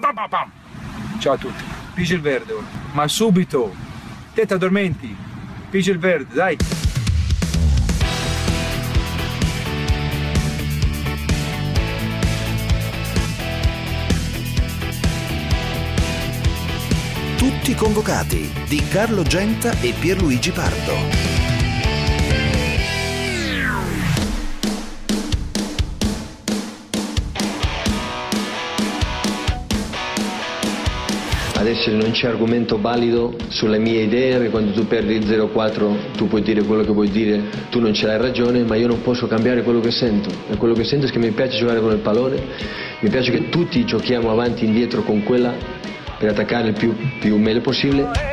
Ciao a tutti. Pigi il verde ora. Ma subito. Te ti addormenti. Pigi il verde, dai. Tutti convocati di Carlo Genta e Pierluigi Pardo. Adesso non c'è argomento valido sulle mie idee, perché quando tu perdi il 0-4 tu puoi dire quello che vuoi dire, tu non ce l'hai ragione, ma io non posso cambiare quello che sento. E quello che sento è che mi piace giocare con il pallone, mi piace che tutti giochiamo avanti e indietro con quella per attaccare il più meglio possibile.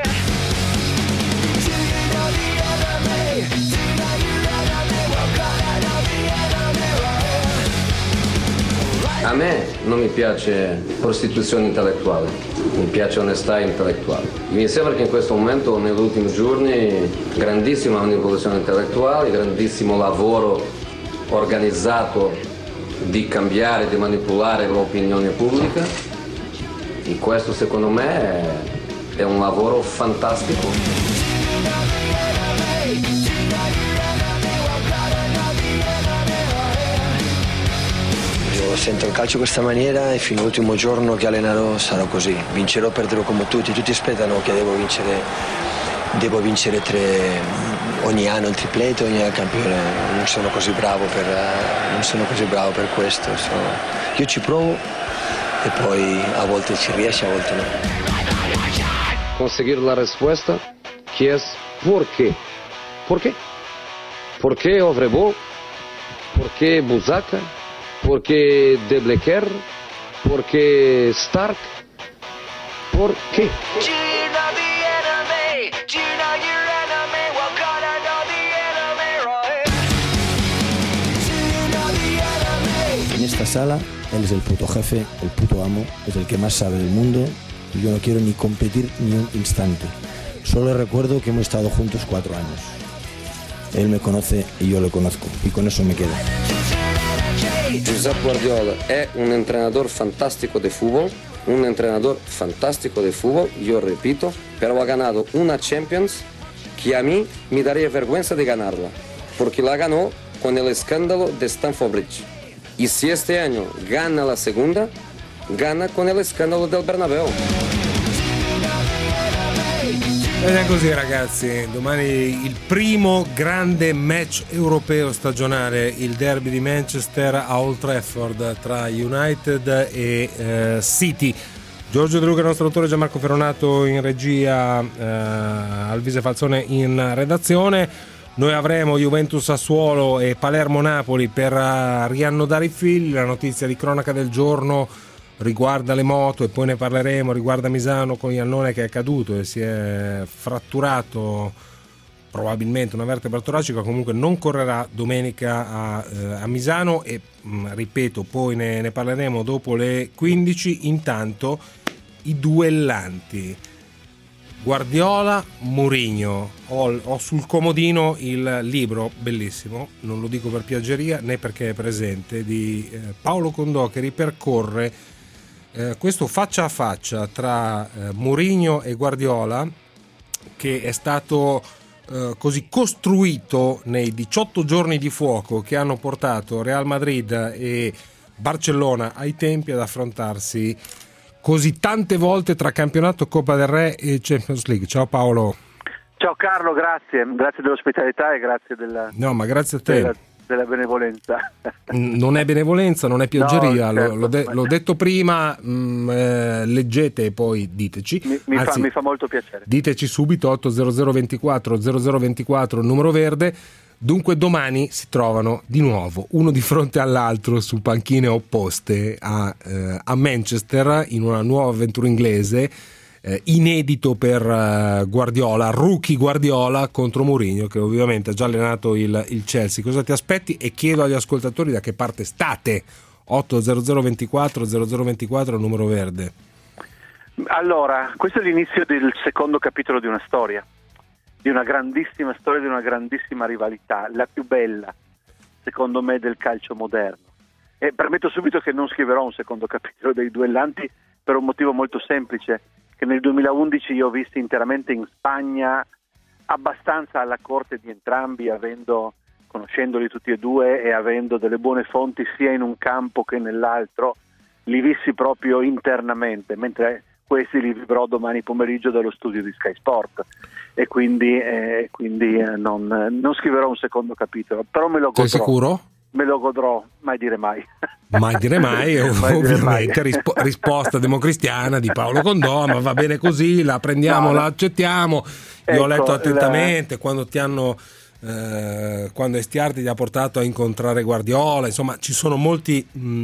A me non mi piace prostituzione intellettuale, mi piace onestà intellettuale. Mi sembra che in questo momento, negli ultimi giorni, grandissima manipolazione intellettuale, grandissimo lavoro organizzato di cambiare, di manipolare l'opinione pubblica. E questo secondo me è un lavoro fantastico. Sento il calcio in questa maniera e fino all'ultimo giorno che allenerò sarò così. Vincerò o perderò come tutti. Tutti aspettano che devo vincere ogni anno il tripleto, ogni anno campione. Non sono così bravo per questo. Io ci provo e poi a volte ci riesce, a volte no. Conseguir la risposta que es ¿por qué? ¿Por qué? ¿Por qué Ovrebo? ¿Por qué Buzaca? ¿Por qué De Blecker? ¿Por qué Stark? ¿Por qué? En esta sala, él es el puto jefe, el puto amo, es el que más sabe del mundo y yo no quiero ni competir ni un instante. Solo recuerdo que hemos estado juntos 4 años. Él me conoce y yo lo conozco y con eso me quedo. Josep Guardiola è un entrenador fantástico de fútbol, yo repito, pero ha ganado una Champions que a mí me daría vergüenza de ganarla, porque la ganó con el escándalo de Stamford Bridge. Y si este año gana la segunda, gana con el escándalo del Bernabéu. Ed è così, ragazzi, domani il primo grande match europeo stagionale, il derby di Manchester a Old Trafford tra United e City. Giorgio De Luca, il nostro autore, Gianmarco Ferronato in regia, Alvise Falzone in redazione. Noi avremo Juventus Sassuolo e Palermo Napoli per riannodare i fili. La notizia di cronaca del giorno riguarda le moto e poi ne parleremo, riguarda Misano con Iannone che è caduto e si è fratturato probabilmente una vertebra toracica, comunque non correrà domenica a Misano e ripeto, poi ne parleremo dopo le 15. Intanto i duellanti Guardiola, Mourinho. Ho sul comodino il libro bellissimo, non lo dico per piaggeria né perché è presente, di Paolo Condò, che ripercorre questo faccia a faccia tra Mourinho e Guardiola, che è stato così costruito nei 18 giorni di fuoco che hanno portato Real Madrid e Barcellona ai tempi ad affrontarsi così tante volte tra campionato, Coppa del Re e Champions League. Ciao Paolo. Ciao Carlo, grazie dell'ospitalità e grazie No, ma grazie a te. Della benevolenza. Non è benevolenza, non è pioggeria, no, certo. L'ho detto prima, leggete e poi diteci. Mi fa molto piacere. Diteci subito 80024 numero verde. Dunque domani si trovano di nuovo uno di fronte all'altro su panchine opposte a Manchester in una nuova avventura inglese, inedito per Guardiola, rookie Guardiola contro Mourinho, che ovviamente ha già allenato il Chelsea. Cosa ti aspetti? E chiedo agli ascoltatori da che parte state. 80024 numero verde. Allora, questo è l'inizio del secondo capitolo di una storia, di una grandissima storia, di una grandissima rivalità, la più bella secondo me del calcio moderno. E permetto subito che non scriverò un secondo capitolo dei duellanti, per un motivo molto semplice, che nel 2011 io ho visto interamente in Spagna, abbastanza alla corte di entrambi, conoscendoli tutti e due e avendo delle buone fonti sia in un campo che nell'altro, li vissi proprio internamente, mentre questi li vivrò domani pomeriggio dallo studio di Sky Sport e quindi non scriverò un secondo capitolo, però me lo godrò. Sei sicuro? Me lo godrò, mai dire mai. Mai dire mai, ovviamente, risposta democristiana di Paolo Condò, ma va bene così, la prendiamo, la accettiamo. Io ho letto attentamente quando quando Estiardi ti ha portato a incontrare Guardiola, insomma ci sono molte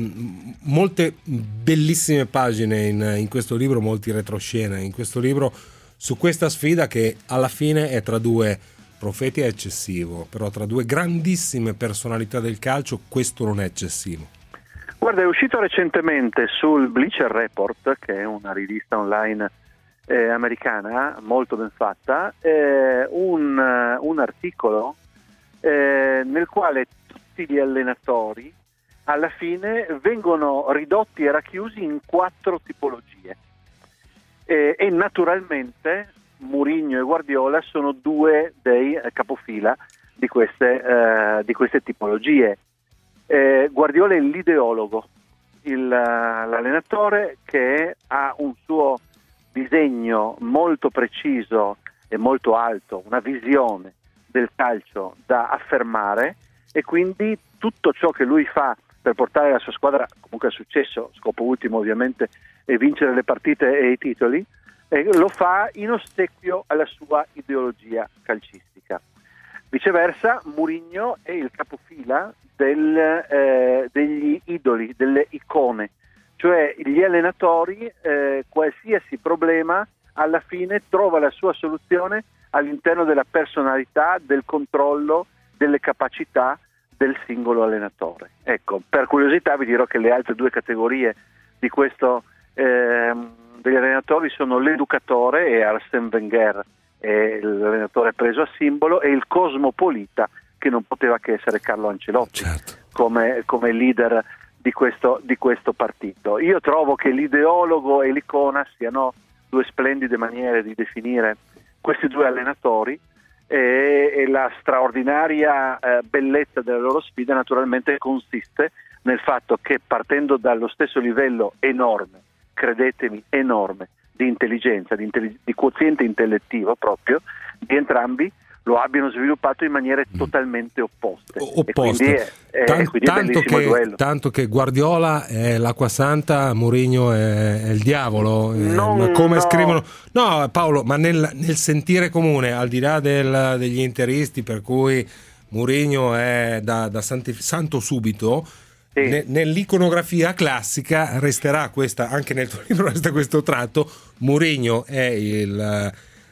bellissime pagine in questo libro, molti retroscena in questo libro su questa sfida che alla fine è tra due profeti, è eccessivo, però tra due grandissime personalità del calcio questo non è eccessivo. Guarda, è uscito recentemente sul Bleacher Report, che è una rivista online americana molto ben fatta, un articolo nel quale tutti gli allenatori alla fine vengono ridotti e racchiusi in 4 tipologie e naturalmente Mourinho e Guardiola sono 2 dei capofila di queste tipologie. Guardiola è l'ideologo, l'allenatore che ha un suo disegno molto preciso e molto alto, una visione del calcio da affermare, e quindi tutto ciò che lui fa per portare la sua squadra comunque al successo, scopo ultimo ovviamente è vincere le partite e i titoli, lo fa in ossequio alla sua ideologia calcistica. Viceversa, Mourinho è il capofila degli idoli, delle icone, cioè gli allenatori, qualsiasi problema alla fine trova la sua soluzione all'interno della personalità, del controllo, delle capacità del singolo allenatore. Ecco, per curiosità vi dirò che le altre 2 categorie di questo degli allenatori sono l'educatore, e Arsène Wenger è l'allenatore preso a simbolo, e il cosmopolita, che non poteva che essere Carlo Ancelotti, certo, come leader di questo partito. Io trovo che l'ideologo e l'icona siano 2 splendide maniere di definire questi 2 allenatori, e la straordinaria bellezza della loro sfida naturalmente consiste nel fatto che, partendo dallo stesso livello enorme, credetemi enorme, di intelligenza, di quoziente intellettivo proprio, di entrambi, lo abbiano sviluppato in maniere totalmente opposte. E quindi è bellissimo il duello. Tanto che Guardiola è l'acqua santa, Mourinho è il diavolo. Scrivono? No, Paolo, ma nel sentire comune, al di là degli interisti, per cui Mourinho è da santo subito, sì, nell'iconografia classica resterà questa, anche nel tuo libro resta questo tratto: Mourinho è il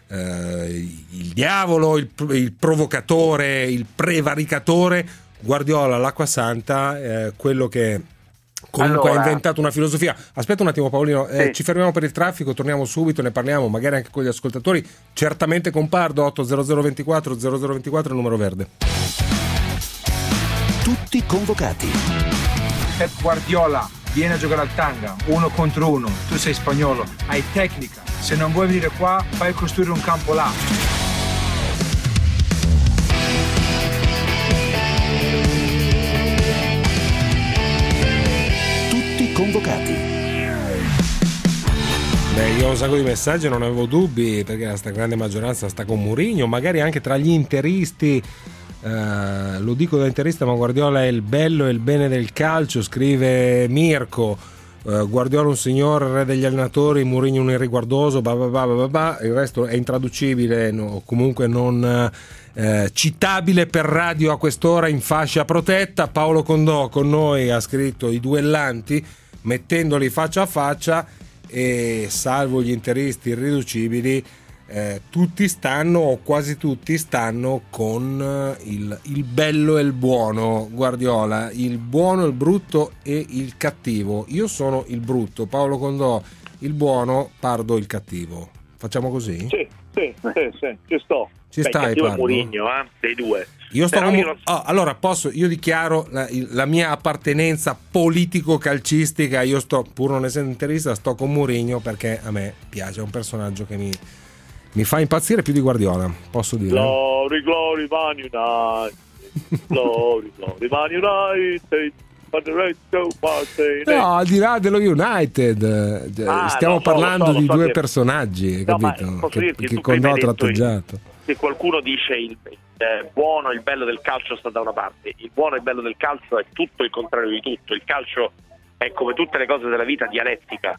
diavolo, il provocatore, il prevaricatore; Guardiola l'acqua santa, quello che comunque ha inventato una filosofia. Aspetta un attimo, Paolino, sì, ci fermiamo per il traffico, torniamo subito, ne parliamo magari anche con gli ascoltatori, certamente con Pardo. 80024 0024 il numero verde. Tutti convocati. Pep Guardiola viene a giocare al Tanga 1 contro 1, tu sei spagnolo, hai tecnica, se non vuoi venire qua fai costruire un campo là. Tutti convocati. Io ho un sacco di messaggi, non avevo dubbi, perché la grande maggioranza sta con Mourinho, magari anche tra gli interisti. Lo dico da interista, ma Guardiola è il bello e il bene del calcio, scrive Mirko. Guardiola un signore, re degli allenatori, Mourinho un irriguardoso, il resto è intraducibile, no, comunque non citabile per radio a quest'ora in fascia protetta. Paolo Condò con noi ha scritto i duellanti, mettendoli faccia a faccia, e salvo gli interisti irriducibili, tutti stanno, o quasi tutti stanno, con il bello e il buono. Guardiola, il buono, il brutto e il cattivo. Io sono il brutto, Paolo Condò il buono, Pardo il cattivo. Facciamo così? Sì, ci sto. Ci stai, Pardo? Mourinho, dei due. Io sto allora io dichiaro la mia appartenenza politico-calcistica. Io sto, pur non essendo interista, sto con Mourinho perché a me piace, è un personaggio che mi fa impazzire più di Guardiola, posso dire. Glory Man United. Glory Man United. No, al di là dello United, stiamo parlando di due personaggi, capito? Che connota l'atteggiato. Se qualcuno dice il buono e il bello del calcio sta da una parte, il buono e il bello del calcio è tutto il contrario di tutto. Il calcio è, come tutte le cose della vita, dialettica.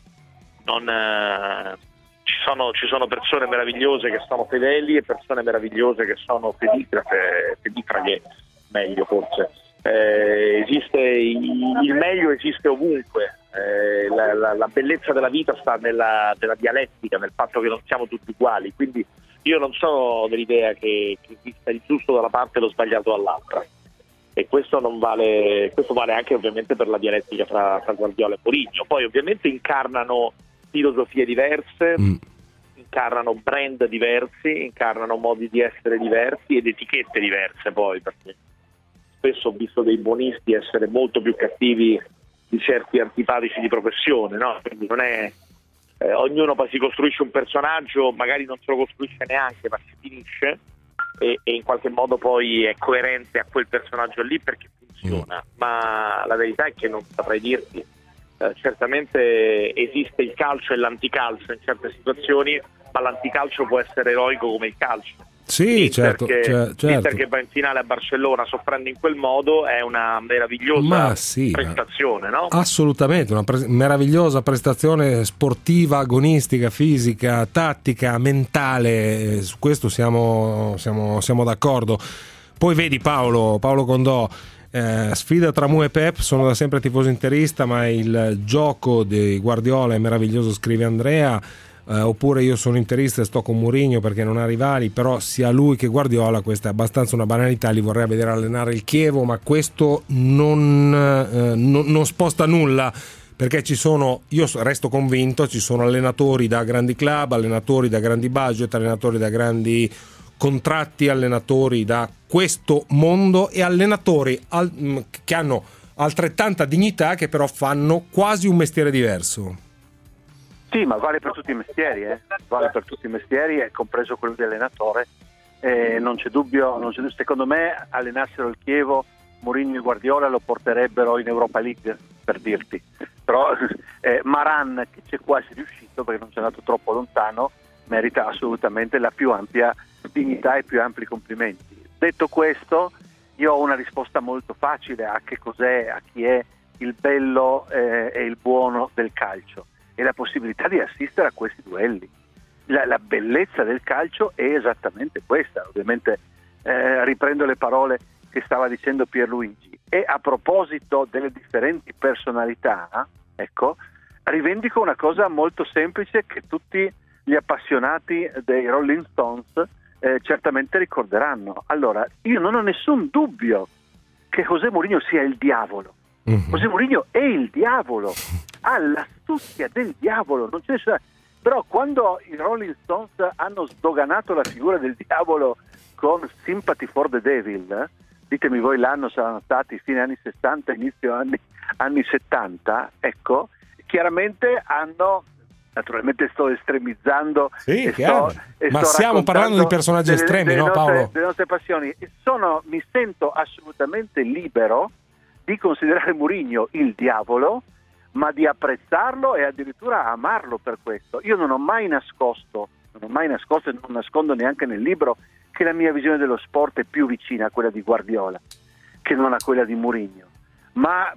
Ci sono persone meravigliose che sono fedeli e persone meravigliose che sono pedicraghe, meglio forse. Esiste il meglio, esiste ovunque. La bellezza della vita sta nella dialettica, nel fatto che non siamo tutti uguali. Quindi io non sono dell'idea che esista il giusto da una parte e lo sbagliato dall'altra, e questo vale anche ovviamente per la dialettica tra Guardiola e Mourinho. Poi ovviamente incarnano filosofie diverse, incarnano brand diversi, incarnano modi di essere diversi ed etichette diverse, poi, perché spesso ho visto dei buonisti essere molto più cattivi di certi antipatici di professione, no? Quindi non è ognuno poi si costruisce un personaggio, magari non se lo costruisce neanche, ma si finisce e in qualche modo poi è coerente a quel personaggio lì perché funziona. Ma la verità è che non saprei dirti. Certamente esiste il calcio e l'anticalcio in certe situazioni, ma l'anticalcio può essere eroico come il calcio. Sì, certo. L'Inter che va in finale a Barcellona soffrendo in quel modo è una meravigliosa prestazione, no? Assolutamente, una meravigliosa prestazione sportiva, agonistica, fisica, tattica, mentale. Su questo siamo d'accordo. Poi vedi Paolo Condò, sfida tra Mu e Pep. Sono da sempre tifoso interista, ma il gioco di Guardiola è meraviglioso, scrive Andrea. Oppure io sono interista e sto con Mourinho perché non ha rivali, però sia lui che Guardiola, questa è abbastanza una banalità, li vorrei vedere allenare il Chievo, ma questo non sposta nulla, perché io resto convinto, ci sono allenatori da grandi club, allenatori da grandi budget, allenatori da grandi contratti, allenatori da questo mondo e allenatori che hanno altrettanta dignità, che però fanno quasi un mestiere diverso. Sì, ma vale per tutti i mestieri, vale per tutti i mestieri, compreso quello di allenatore. Non c'è dubbio, secondo me allenassero il Chievo, Mourinho e Guardiola lo porterebbero in Europa League, per dirti. Però Maran, che c'è quasi riuscito perché non c'è andato troppo lontano, merita assolutamente la più ampia dignità e più ampli complimenti. Detto questo, io ho una risposta molto facile a che cos'è, a chi è il bello e il buono del calcio. E la possibilità di assistere a questi duelli. La bellezza del calcio è esattamente questa. Ovviamente riprendo le parole che stava dicendo Pierluigi, e a proposito delle differenti personalità, rivendico una cosa molto semplice che tutti gli appassionati dei Rolling Stones certamente ricorderanno. Allora, io non ho nessun dubbio che José Mourinho sia il diavolo. José Mourinho è il diavolo, ha l'astuzia del diavolo, non c'è. Però quando i Rolling Stones hanno sdoganato la figura del diavolo con Sympathy for the Devil, ditemi voi l'anno, saranno stati fine anni 60, inizio anni 70, chiaramente hanno, naturalmente sto estremizzando, ma stiamo parlando di personaggi estremi, no Paolo? Delle nostre passioni. Mi sento assolutamente libero di considerare Mourinho il diavolo, ma di apprezzarlo e addirittura amarlo per questo. Io non ho mai nascosto e non nascondo neanche nel libro che la mia visione dello sport è più vicina a quella di Guardiola che non a quella di Mourinho, ma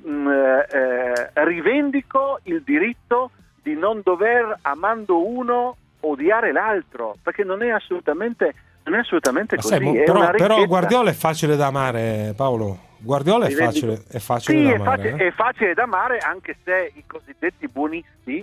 rivendico il diritto di non dover, amando uno, odiare l'altro, perché non è assolutamente così. Però Guardiola è facile da amare, Paolo. Guardiola è facile da amare. È facile da amare, anche se i cosiddetti buonisti,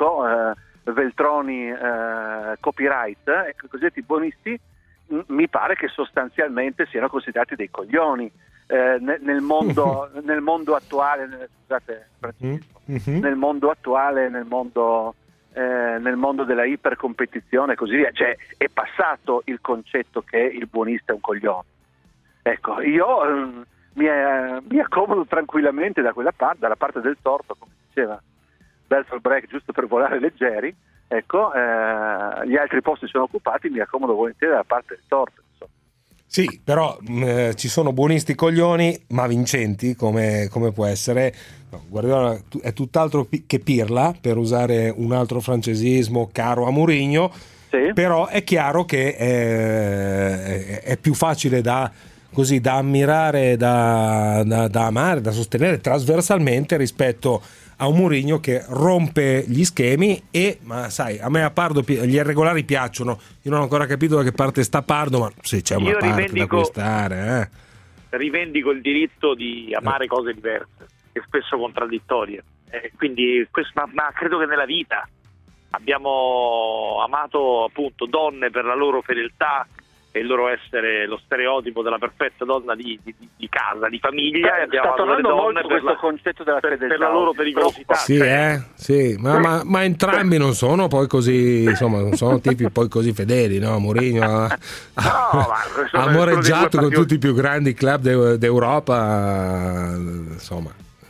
Veltroni, copyright, i cosiddetti buonisti, mi pare che sostanzialmente siano considerati dei coglioni nel mondo attuale, scusate, nel mondo attuale, nel mondo nel mondo della ipercompetizione e così via, cioè è passato il concetto che il buonista è un coglione. Ecco, io mi accomodo tranquillamente dalla parte del torto, come diceva Bertolt Brecht, giusto per volare leggeri. Ecco, gli altri posti sono occupati, mi accomodo volentieri dalla parte del torto. Insomma. Sì, però ci sono buonisti coglioni, ma vincenti, come può essere. No, Guardiola è tutt'altro che Pirla, per usare un altro francesismo caro a Mourinho, sì. Però è chiaro che è più facile da ammirare, da amare, da sostenere trasversalmente rispetto a un Mourinho che rompe gli schemi ma sai, a me a Pardo gli irregolari piacciono, io non ho ancora capito da che parte sta Pardo, ma se c'è una parte da cui stare rivendico il diritto di amare cose diverse e spesso contraddittorie, quindi ma credo che nella vita abbiamo amato appunto donne per la loro fedeltà e il loro essere lo stereotipo della perfetta donna di casa, di famiglia, e abbiamo sta tornando molto questo concetto della fedeltà per la loro pericolosità. Sì, sì, ma entrambi non sono poi così, insomma, non sono tipi poi così fedeli, no? Mourinho ha amoreggiato con tutti i più grandi club d'Europa, insomma,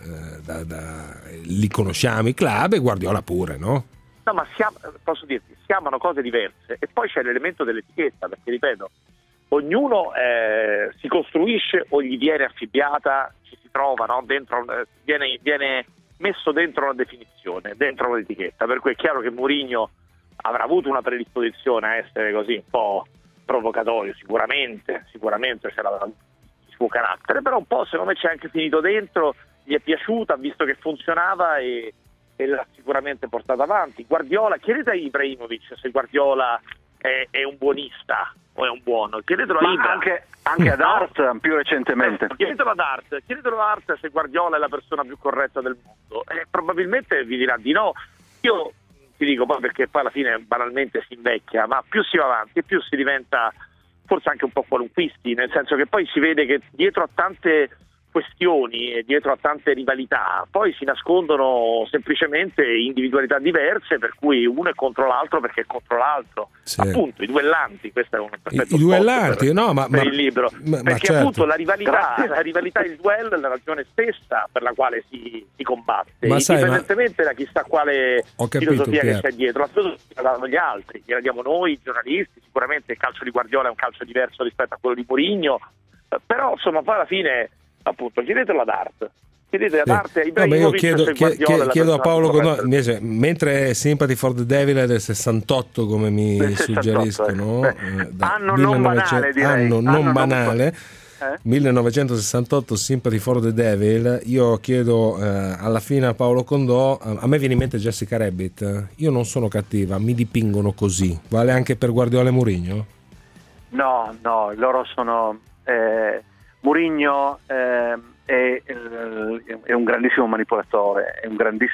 li conosciamo i club, e Guardiola pure, no? No, ma posso dirti, si amano cose diverse, e poi c'è l'elemento dell'etichetta, perché ripeto, ognuno si costruisce o gli viene affibbiata, ci si trova, no? Dentro, viene messo dentro una definizione, dentro un'etichetta, per cui è chiaro che Mourinho avrà avuto una predisposizione a essere così un po' provocatorio, sicuramente c'era il suo carattere, però un po' secondo me c'è anche finito dentro, gli è piaciuta, ha visto che funzionava e l'ha sicuramente portata avanti. Guardiola, chiedete a Ibrahimovic se Guardiola è un buonista o è un buono, chiedetelo a Ibra. Anche ad Art più recentemente. Chiedetelo ad Art se Guardiola è la persona più corretta del mondo, probabilmente vi dirà di no. Io ti dico poi, perché poi alla fine banalmente si invecchia, ma più si va avanti e più si diventa forse anche un po' qualunquisti, nel senso che poi si vede che dietro a tante questioni e dietro a tante rivalità poi si nascondono semplicemente individualità diverse, per cui uno è contro l'altro perché è contro l'altro, sì. Appunto i duellanti, questo è un perfetto i duellanti, per il libro, perché certo. Appunto la rivalità, il duello è la ragione stessa per la quale si combatte, ma indipendentemente da chissà quale filosofia che c'è dietro. La filosofia la danno gli altri, gliela diamo noi, i giornalisti, sicuramente il calcio di Guardiola è un calcio diverso rispetto a quello di Mourinho, però insomma poi alla fine appunto chiedetelo ad Art, chiedete ad Art, io chiedo a Paolo Condò, mentre Sympathy for the Devil è del 68 come mi suggeriscono, anno non banale, direi. non banale. 1968 Sympathy for the Devil. Io chiedo alla fine a Paolo Condò, a me viene in mente Jessica Rabbit, io non sono cattiva, mi dipingono così, vale anche per Guardiola e Mourinho? No, loro sono Mourinho è un grandissimo manipolatore, è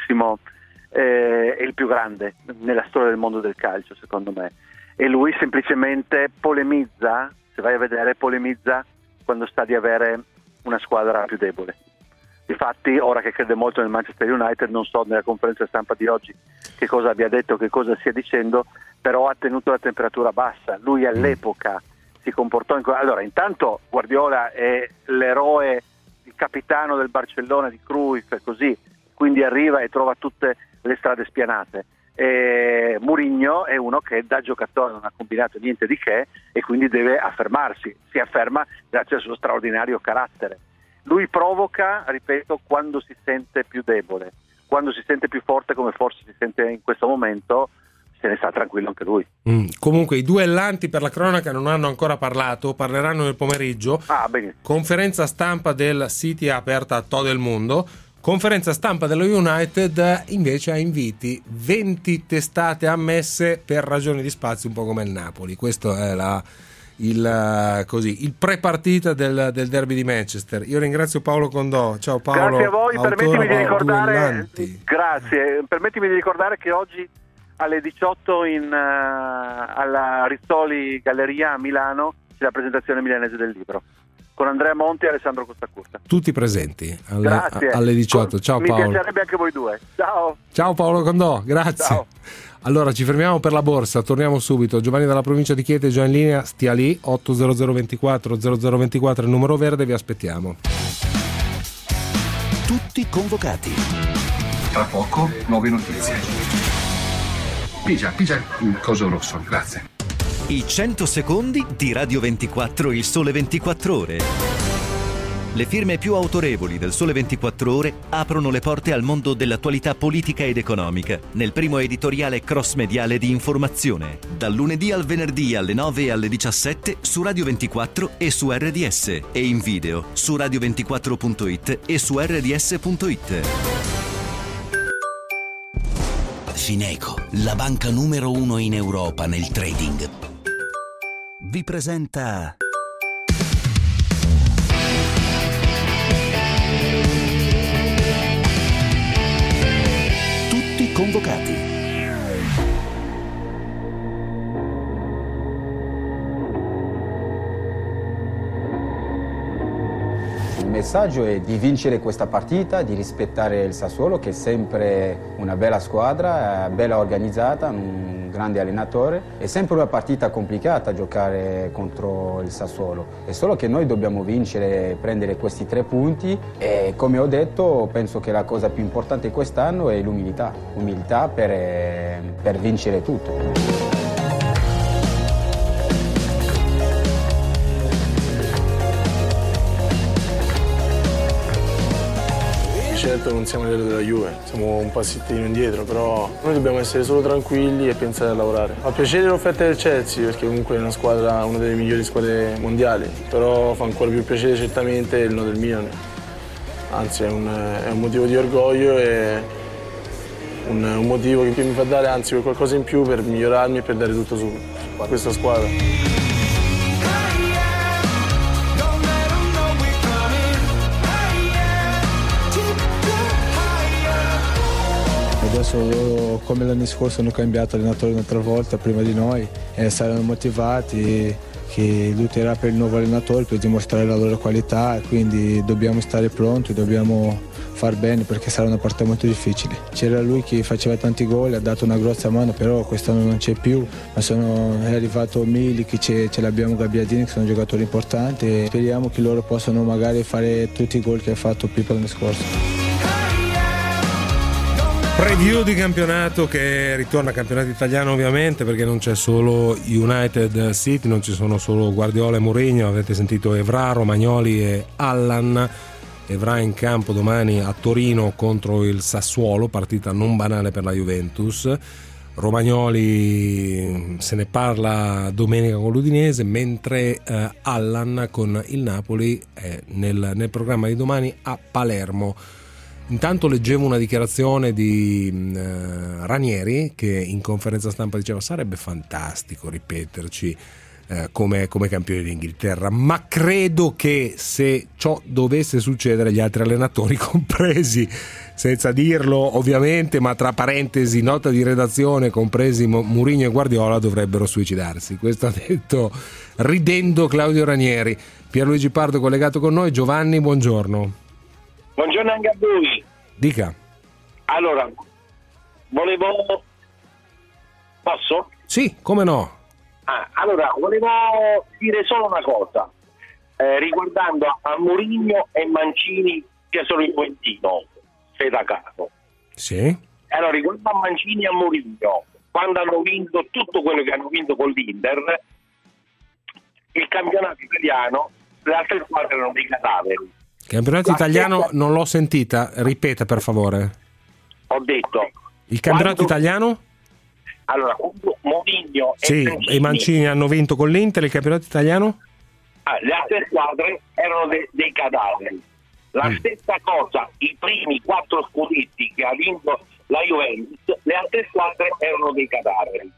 il più grande nella storia del mondo del calcio, secondo me, e lui semplicemente polemizza, se vai a vedere, quando sta di avere una squadra più debole. Difatti, ora che crede molto nel Manchester United, non so nella conferenza stampa di oggi che cosa abbia detto, che cosa stia dicendo, però ha tenuto la temperatura bassa. Lui all'epoca si comportò allora, intanto Guardiola è l'eroe, il capitano del Barcellona di Cruyff e così, quindi arriva e trova tutte le strade spianate. E Mourinho è uno che da giocatore non ha combinato niente di che e quindi deve affermarsi, si afferma grazie al suo straordinario carattere. Lui provoca, ripeto, quando si sente più debole, quando si sente più forte, come forse si sente in questo momento, se ne sta tranquillo anche lui. Comunque i duellanti, per la cronaca, non hanno ancora parlato, parleranno nel pomeriggio. Conferenza stampa del City aperta a tutto il mondo, conferenza stampa dello United invece a inviti, 20 testate ammesse per ragioni di spazio, un po' come il Napoli. Questo è il pre-partita del derby di Manchester. Io ringrazio Paolo Condò. Ciao Paolo. Grazie a voi, permettimi di ricordare che oggi alle 18 alla Rizzoli Galleria a Milano c'è la presentazione milanese del libro con Andrea Monti e Alessandro Costacurta. Tutti presenti alle 18. Ciao Paolo. Mi piacerebbe anche voi due. Ciao Paolo Condò, grazie. Ciao. Allora ci fermiamo per la borsa, torniamo subito. Giovanni dalla provincia di Chieti è già in linea, stia lì. 80024 0024 il numero verde, vi aspettiamo. Tutti convocati. Tra poco nuove notizie. Pigia il coso rosso, grazie. I 100 secondi di Radio 24, il Sole 24 Ore. Le firme più autorevoli del Sole 24 Ore aprono le porte al mondo dell'attualità politica ed economica nel primo editoriale cross-mediale di informazione, dal lunedì al venerdì alle 9 e alle 17 su Radio 24 e su RDS e in video su radio24.it e su rds.it. Fineco, la banca numero 1 in Europa nel trading, vi presenta Tutti convocati. Il messaggio è di vincere questa partita, di rispettare il Sassuolo, che è sempre una bella squadra, bella organizzata, un grande allenatore. È sempre una partita complicata giocare contro il Sassuolo. È solo che noi dobbiamo vincere, prendere questi 3 punti e, come ho detto, penso che la cosa più importante quest'anno è l'umiltà. Umiltà per vincere tutto. Certo non siamo a livello della Juve, siamo un passettino indietro, però noi dobbiamo essere solo tranquilli e pensare a lavorare. Fa piacere l'offerta del Chelsea perché comunque è una squadra, una delle migliori squadre mondiali, però fa ancora più piacere certamente il no del Milan. Anzi è un motivo di orgoglio e un motivo che mi fa dare anzi qualcosa in più per migliorarmi e per dare tutto su questa squadra. Adesso loro, come l'anno scorso, hanno cambiato allenatore un'altra volta prima di noi e saranno motivati che lotterà per il nuovo allenatore per dimostrare la loro qualità, quindi dobbiamo stare pronti, dobbiamo far bene perché sarà una partita molto difficile. C'era lui che faceva tanti gol, ha dato una grossa mano, però quest'anno non c'è più, ma è arrivato Milik, ce l'abbiamo Gabbiadini che sono giocatori importanti e speriamo che loro possano magari fare tutti i gol che ha fatto Pippo l'anno scorso. Preview di campionato che ritorna a campionato italiano ovviamente, perché non c'è solo United City, non ci sono solo Guardiola e Mourinho, avete sentito Evra, Romagnoli e Allan. Evra in campo domani a Torino contro il Sassuolo, partita non banale per la Juventus. Romagnoli se ne parla domenica con l'Udinese, mentre Allan con il Napoli è nel programma di domani a Palermo. Intanto leggevo una dichiarazione di Ranieri che in conferenza stampa diceva sarebbe fantastico ripeterci come campioni d'Inghilterra, ma credo che se ciò dovesse succedere gli altri allenatori compresi, senza dirlo ovviamente, ma tra parentesi nota di redazione, compresi Mourinho e Guardiola, dovrebbero suicidarsi. Questo ha detto ridendo Claudio Ranieri. Pierluigi Pardo collegato con noi. Giovanni, buongiorno. Buongiorno anche a voi. Dica. Allora, posso? Sì, come no. Allora, volevo dire solo una cosa, riguardando a Mourinho e Mancini che sono in Juventino, sei da capo. Sì. Allora, riguardo a Mancini e a Mourinho, quando hanno vinto tutto quello che hanno vinto con l'Inter, il campionato italiano, le altre squadre erano dei cadaveri. Campionato italiano non l'ho sentita, ripeta per favore. Ho detto il campionato italiano? Allora, Mourinho e Mancini hanno vinto con l'Inter. Il campionato italiano? Le altre squadre erano dei cadaveri. La stessa cosa, i primi 4 scudetti che ha vinto la Juventus, le altre squadre erano dei cadaveri.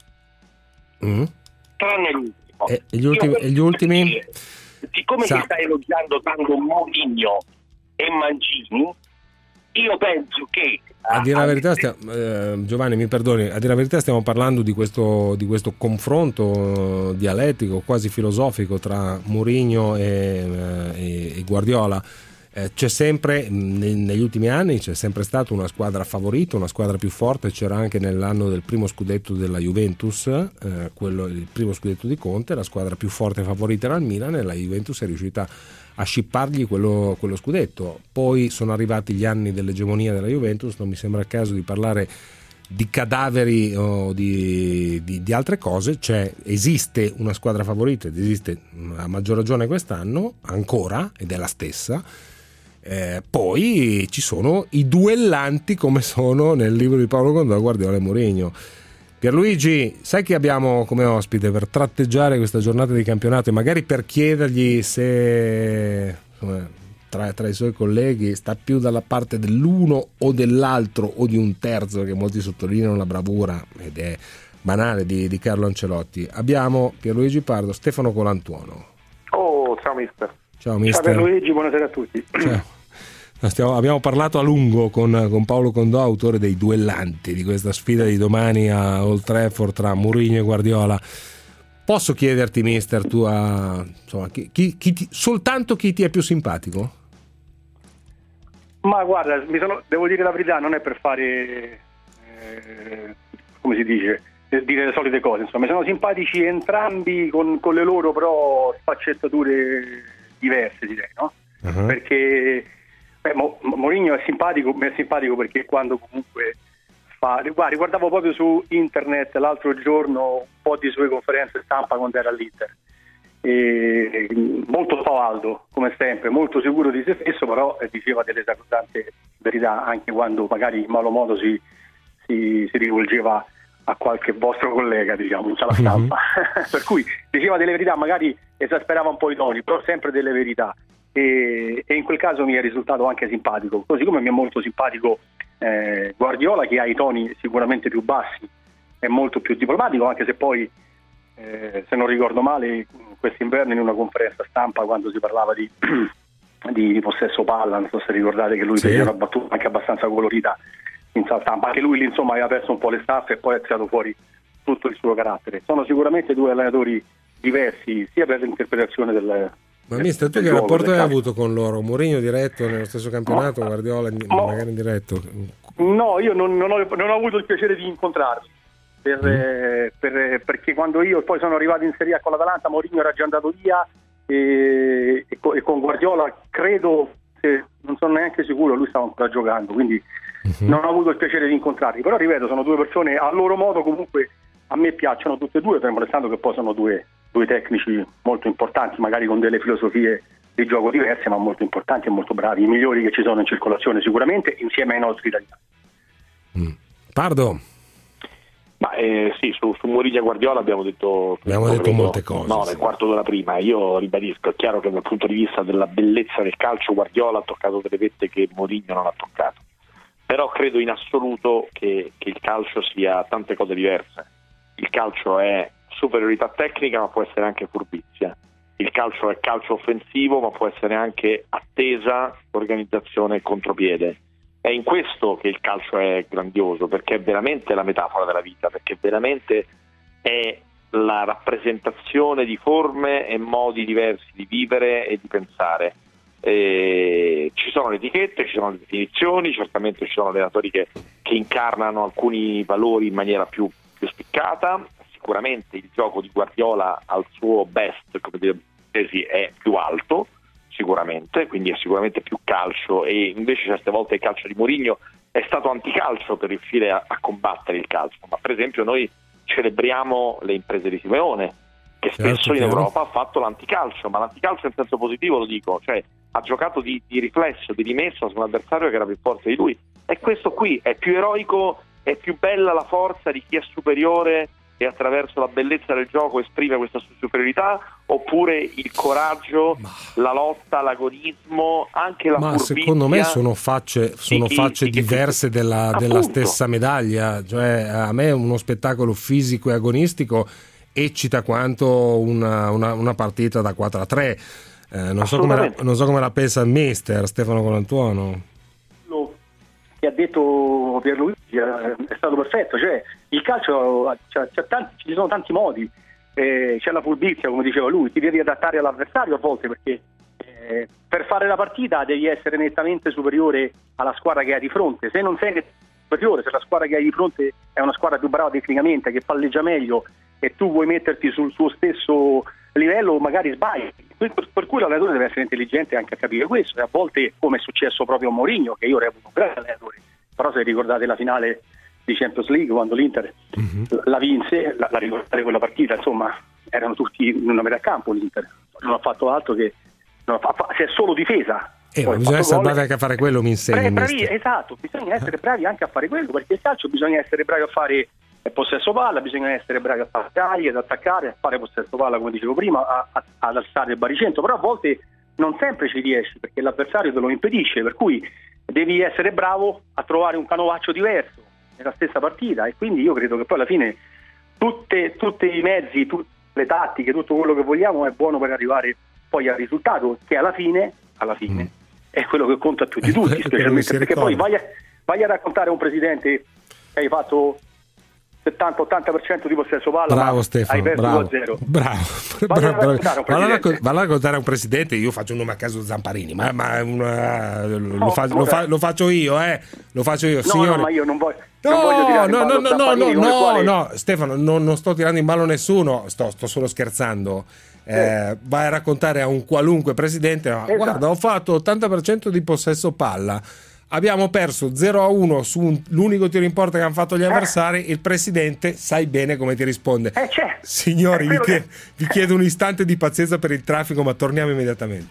Tranne l'ultimo. E gli ultimi? Siccome si sta elogiando tanto Mourinho e Mancini, io penso che a dire la verità Giovanni mi perdoni, a dire la verità stiamo parlando di questo confronto dialettico quasi filosofico tra Mourinho e Guardiola. C'è sempre, negli ultimi anni c'è sempre stata una squadra favorita, una squadra più forte. C'era anche nell'anno del primo scudetto della Juventus, il primo scudetto di Conte, la squadra più forte e favorita era il Milan, e la Juventus è riuscita a scippargli quello scudetto. Poi sono arrivati gli anni dell'egemonia della Juventus, non mi sembra il caso di parlare di cadaveri o di altre cose. Esiste una squadra favorita ed esiste a maggior ragione quest'anno ancora, ed è la stessa. Poi ci sono i duellanti, come sono nel libro di Paolo Condò, Guardiola e Mourinho. Pierluigi, sai chi abbiamo come ospite per tratteggiare questa giornata di campionato e magari per chiedergli se tra i suoi colleghi sta più dalla parte dell'uno o dell'altro o di un terzo, che molti sottolineano la bravura, ed è banale, di Carlo Ancelotti. Abbiamo Pierluigi Pardo, Stefano Colantuono. Oh, ciao mister. Ciao mister. Ciao Pierluigi, buonasera a tutti. Ciao. Abbiamo parlato a lungo con Paolo Condò, autore dei Duellanti, di questa sfida di domani a Old Trafford tra Mourinho e Guardiola. Posso chiederti, mister, soltanto chi ti è più simpatico? Ma guarda, devo dire la verità, non è per fare come si dice, per dire le solite cose, insomma, mi sono simpatici entrambi con le loro però sfaccettature diverse, direi, no? Uh-huh. Perché Mourinho mi è simpatico perché quando comunque guardavo proprio su internet l'altro giorno un po' di sue conferenze stampa quando era all'Inter, e molto spavaldo come sempre, molto sicuro di se stesso, però diceva delle sacrosante verità anche quando magari in malo modo si rivolgeva a qualche vostro collega, diciamo, alla stampa. Per cui diceva delle verità, magari esasperava un po' i toni, però sempre delle verità. E in quel caso mi è risultato anche simpatico, così come mi è molto simpatico Guardiola, che ha i toni sicuramente più bassi, è molto più diplomatico, anche se poi se non ricordo male quest'inverno in una conferenza stampa, quando si parlava di possesso palla, non so se ricordate che lui fece una battuta anche abbastanza colorita in sala stampa, anche lui lì insomma aveva perso un po' le staffe e poi è tirato fuori tutto il suo carattere. Sono sicuramente due allenatori diversi sia per l'interpretazione del... Ma mister, tu che rapporto hai avuto con loro? Mourinho diretto nello stesso campionato, Guardiola magari indiretto? No, io non ho avuto il piacere di incontrarli perché quando io poi sono arrivato in Serie A con l'Atalanta, Mourinho era già andato via e con Guardiola credo, non sono neanche sicuro, lui stava ancora giocando, quindi non ho avuto il piacere di incontrarli, però ripeto, sono due persone a loro modo, comunque a me piacciono tutte e due, fermo restando che poi sono due tecnici molto importanti, magari con delle filosofie di gioco diverse, ma molto importanti e molto bravi, i migliori che ci sono in circolazione sicuramente, insieme ai nostri italiani. Pardo. Ma sì, su Mourinho e Guardiola abbiamo detto molte cose. No, nel quarto d'ora prima. Io ribadisco, è chiaro che dal punto di vista della bellezza del calcio Guardiola ha toccato delle vette che Mourinho non ha toccato, però credo in assoluto che il calcio sia tante cose diverse. Il calcio è superiorità tecnica, ma può essere anche furbizia. Il calcio è calcio offensivo, ma può essere anche attesa, organizzazione e contropiede. È in questo che il calcio è grandioso, perché è veramente la metafora della vita, perché veramente è la rappresentazione di forme e modi diversi di vivere e di pensare. Ci sono le etichette, ci sono le definizioni, certamente ci sono allenatori che incarnano alcuni valori in maniera più spiccata. Sicuramente il gioco di Guardiola al suo best, come dire, è più alto, sicuramente, quindi è sicuramente più calcio, e invece certe volte il calcio di Mourinho è stato anticalcio per riuscire a combattere il calcio. Ma per esempio noi celebriamo le imprese di Simeone, che spesso in Europa ha fatto l'anticalcio, ma l'anticalcio in senso positivo, lo dico, cioè ha giocato di riflesso, di rimessa su un avversario che era più forte di lui, e questo qui è più eroico, è più bella la forza di chi è superiore e attraverso la bellezza del gioco esprime questa superiorità, oppure il coraggio, la lotta, l'agonismo, anche la furbizia? Secondo me sono facce diverse della stessa medaglia. Cioè, a me uno spettacolo fisico e agonistico eccita quanto una partita da 4-3. Non so come la pensa il mister Stefano Colantuono. Che ha detto Pierluigi è stato perfetto, cioè il calcio ci sono tanti modi, c'è la furbizia, come diceva lui, ti devi adattare all'avversario a volte, perché per fare la partita devi essere nettamente superiore alla squadra che hai di fronte. Se non sei superiore, se la squadra che hai di fronte è una squadra più brava tecnicamente, che palleggia meglio, e tu vuoi metterti sul suo stesso livello, magari sbagli. Per cui l'allenatore deve essere intelligente anche a capire questo, e a volte, come è successo proprio a Mourinho, che io reputo un grande allenatore, però se ricordate la finale di Champions League quando l'Inter la vinse, la ricordate quella partita, insomma erano tutti in una metà campo, l'Inter non ha fatto altro che si è solo difesa. Ma bisogna essere bravi anche a fare quello, mi insegna. Esatto, bisogna essere bravi anche a fare quello, perché il calcio bisogna essere bravi a fare possesso palla, bisogna essere bravi a fare tagli, ad attaccare, a fare possesso palla, come dicevo prima, ad alzare il baricentro, però a volte non sempre ci riesci perché l'avversario te lo impedisce, per cui devi essere bravo a trovare un canovaccio diverso nella stessa partita, e quindi io credo che poi alla fine tutti i mezzi, tutte le tattiche, tutto quello che vogliamo è buono per arrivare poi al risultato, che alla fine è quello che conta più di tutti, specialmente perché poi vai a raccontare a un presidente che hai fatto 70-80% di possesso palla, bravo Stefano, hai perso bravo, 2-0. Bravo. Va a raccontare a un presidente, io faccio un nome a caso Zamparini, lo faccio io, signore. No, ma io non voglio tirare in ballo no, Stefano, non sto tirando in ballo nessuno, sto solo scherzando. Vai a raccontare a un qualunque presidente, guarda, ho fatto 80% di possesso palla, abbiamo perso 0-1 su l'unico tiro in porta che hanno fatto gli avversari. Il presidente, sai bene come ti risponde. Signori, vi chiedo un istante di pazienza per il traffico, ma torniamo immediatamente.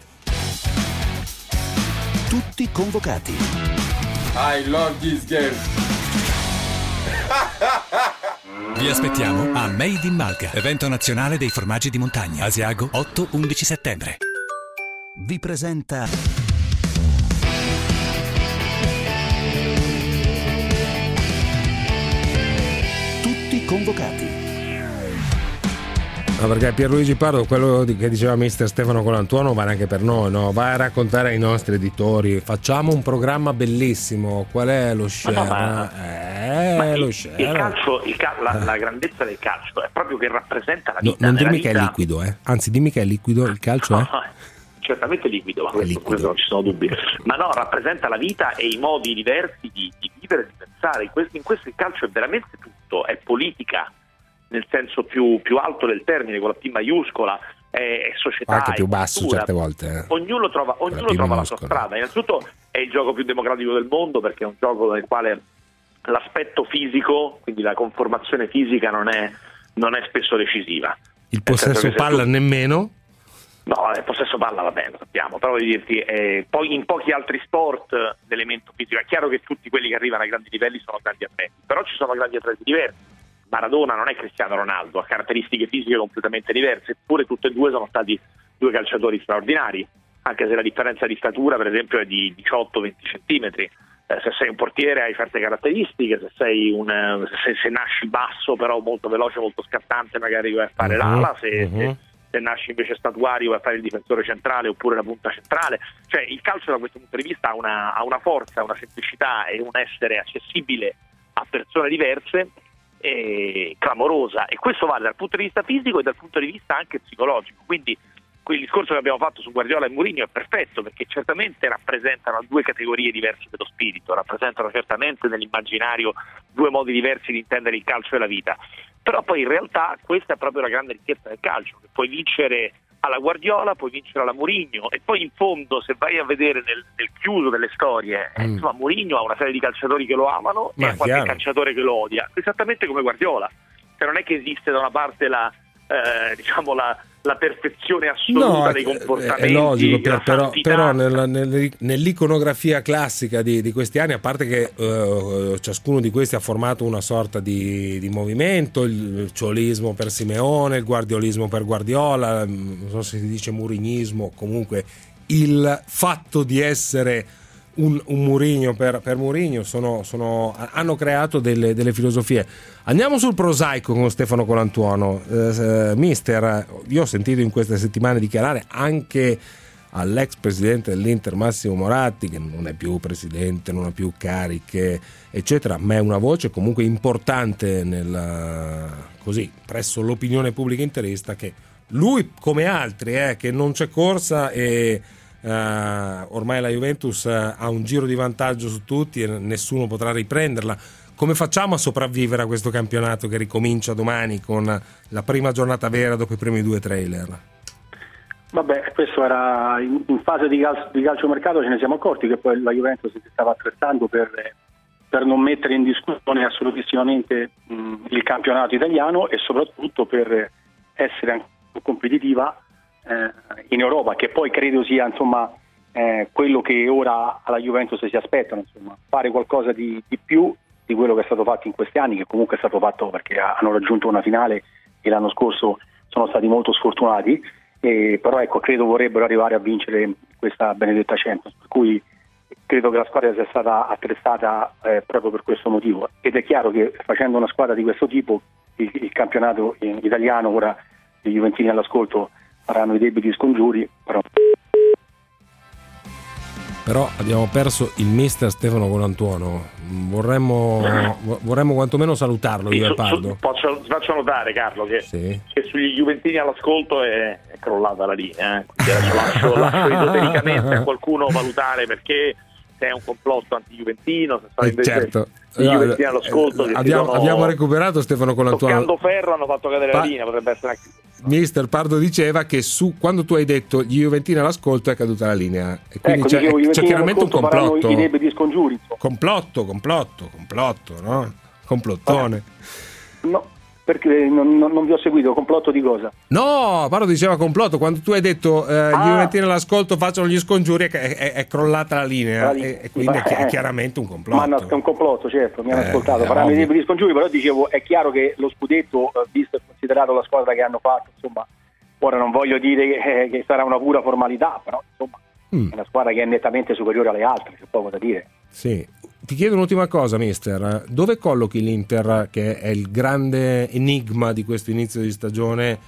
Tutti convocati. I love this game. Vi aspettiamo a Made in Malga, evento nazionale dei formaggi di montagna, Asiago, 8-11 settembre. Vi presenta Tutti convocati. Perché Pierluigi Pardo, quello che diceva mister Stefano Colantuono, vale anche per noi, no? Vai a raccontare ai nostri editori, facciamo un programma bellissimo, qual è lo share? Lo share. Il calcio, la grandezza del calcio è proprio che rappresenta la vita. Non dirmi che è liquido, anzi dimmi che è liquido, il calcio è? Certamente liquido, ma questo non ci sono dubbi, ma no, rappresenta la vita e i modi diversi di vivere e di pensare. In questo il calcio è veramente tutto, è politica nel senso più alto del termine, con la P maiuscola, è società, anche più cultura. basso certe volte. Ognuno trova la sua strada. Innanzitutto è il gioco più democratico del mondo, perché è un gioco nel quale l'aspetto fisico, quindi la conformazione fisica, non è spesso decisiva. Il possesso palla nemmeno? No, il possesso palla va bene, lo sappiamo, però voglio dirti, poi in pochi altri sport l'elemento fisico, è chiaro che tutti quelli che arrivano ai grandi livelli sono grandi atleti, però ci sono grandi atleti diversi. Maradona non è Cristiano Ronaldo, ha caratteristiche fisiche completamente diverse, eppure tutti e due sono stati due calciatori straordinari, anche se la differenza di statura per esempio è di 18-20 centimetri. Se sei un portiere hai certe caratteristiche, se nasci basso però molto veloce, molto scattante, magari vai a fare l'ala, se nasci invece statuario vai a fare il difensore centrale oppure la punta centrale. Cioè il calcio da questo punto di vista ha una forza, una semplicità e un essere accessibile a persone diverse clamorosa, e questo vale dal punto di vista fisico e dal punto di vista anche psicologico. Quindi quel discorso che abbiamo fatto su Guardiola e Mourinho è perfetto, perché certamente rappresentano due categorie diverse dello spirito, rappresentano certamente nell'immaginario due modi diversi di intendere il calcio e la vita, però poi in realtà questa è proprio la grande ricchezza del calcio, che puoi vincere alla Guardiola, puoi vincere alla Mourinho, e poi in fondo se vai a vedere nel chiuso delle storie, insomma Mourinho ha una serie di calciatori che lo amano e ha qualche calciatore che lo odia, esattamente come Guardiola. Cioè non è che esiste da una parte la perfezione assoluta dei comportamenti. È logico, però nell'iconografia classica di questi anni, a parte che ciascuno di questi ha formato una sorta di movimento, il ciolismo per Simeone, il guardiolismo per Guardiola, non so se si dice mourignismo, comunque il fatto di essere un Mourinho per Mourinho hanno creato delle filosofie. Andiamo sul prosaico con Stefano Colantuono. Mister, io ho sentito in queste settimane dichiarare anche all'ex presidente dell'Inter Massimo Moratti, che non è più presidente, non ha più cariche eccetera, ma è una voce comunque importante presso l'opinione pubblica interista, che lui come altri che non c'è corsa e ormai la Juventus ha un giro di vantaggio su tutti e nessuno potrà riprenderla. Come facciamo a sopravvivere a questo campionato che ricomincia domani con la prima giornata vera dopo i primi 2 trailer? Vabbè, questo era in fase di calciomercato, ce ne siamo accorti che poi la Juventus si stava attrezzando per non mettere in discussione assolutissimamente il campionato italiano e soprattutto per essere anche più competitiva in Europa, che poi credo sia insomma quello che ora alla Juventus si aspettano, insomma, fare qualcosa di più di quello che è stato fatto in questi anni, che comunque è stato fatto perché hanno raggiunto una finale e l'anno scorso sono stati molto sfortunati, però ecco, credo vorrebbero arrivare a vincere questa benedetta Champions, per cui credo che la squadra sia stata attrezzata proprio per questo motivo, ed è chiaro che facendo una squadra di questo tipo il campionato italiano, ora i juventini all'ascolto faranno i debiti scongiuri, però abbiamo perso il mister Stefano Colantuono, vorremmo quantomeno salutarlo io e Pardo. Faccio notare, Carlo, che sugli juventini all'ascolto è crollata la linea, quindi adesso lascio esotericamente a qualcuno valutare perché se è un complotto anti-juventino, se sono certo. i juventini all'ascolto abbiamo recuperato Stefano Colantuono, toccando ferro hanno fatto cadere la linea, potrebbe essere anche... Mister Pardo diceva che quando tu hai detto gli juventini all'ascolto è caduta la linea, e quindi c'è chiaramente un complotto, i debiti scongiuri, complotto, no? Complottone. No, perché non vi ho seguito. Complotto di cosa? No, Pardo diceva complotto quando tu hai detto gli juventini all'ascolto facciano gli scongiuri, è crollata la linea, e quindi è chiaramente un complotto. È un complotto, certo, mi hanno ascoltato, faranno i debiti scongiuri, però dicevo, è chiaro che lo scudetto, visto e considerato la squadra che hanno fatto, insomma, ora non voglio dire che sarà una pura formalità, però insomma è una squadra che è nettamente superiore alle altre, c'è poco da dire. Sì. Ti chiedo un'ultima cosa, mister, dove collochi l'Inter, che è il grande enigma di questo inizio di stagione,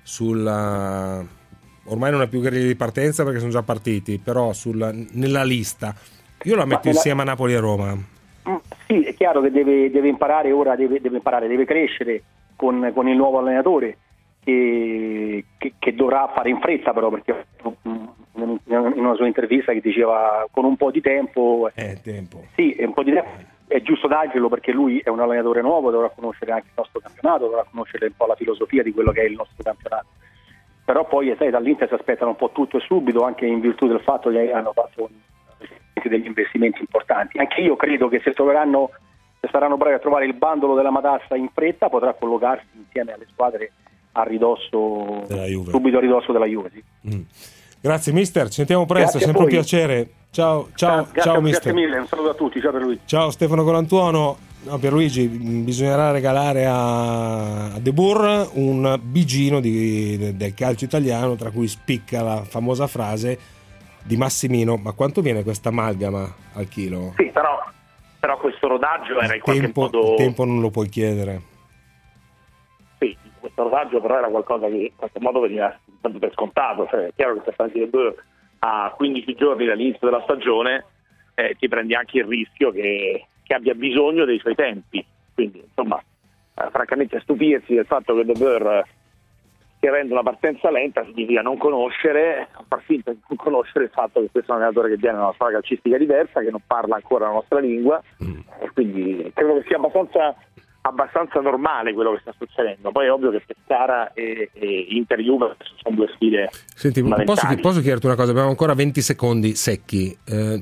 ormai non è più griglia di partenza perché sono già partiti, però nella lista? Io la metto insieme a Napoli e Roma. Sì, è chiaro che deve imparare ora, deve crescere con il nuovo allenatore che dovrà fare in fretta, però, perché in una sua intervista che diceva con un po' di tempo. Sì, un po' di tempo è giusto darglielo, perché lui è un allenatore nuovo, dovrà conoscere anche il nostro campionato, dovrà conoscere un po' la filosofia di quello che è il nostro campionato. Però poi dall'Inter si aspettano un po' tutto e subito, anche in virtù del fatto che hanno fatto degli investimenti importanti. Anche io credo che se saranno bravi a trovare il bandolo della matassa in fretta, potrà collocarsi insieme alle squadre subito a ridosso della Juve. Sì. Grazie mister, ci sentiamo presto, sempre un piacere. Ciao mister. Grazie mille, un saluto a tutti, ciao Pierluigi. Ciao Stefano Colantuono. No, Pierluigi, bisognerà regalare a De Boer un bigino del calcio italiano, tra cui spicca la famosa frase di Massimino: ma quanto viene questa amalgama al chilo? Sì, però questo rodaggio era in qualche modo... Il tempo non lo puoi chiedere. Sì, questo rodaggio però era qualcosa che in qualche modo veniva tanto per scontato, cioè, è chiaro che se fai De Boer a 15 giorni dall'inizio della stagione ti prendi anche il rischio che abbia bisogno dei suoi tempi, quindi insomma francamente stupirsi del fatto che De Boer stia avendo una partenza lenta significa non far finta di non conoscere il fatto che questo è un allenatore che viene da una squadra calcistica diversa, che non parla ancora la nostra lingua, e quindi credo che sia abbastanza normale quello che sta succedendo. Poi è ovvio che Pescara e Inter Juve sono due sfide. Senti, posso chiederti una cosa? Abbiamo ancora 20 secondi secchi.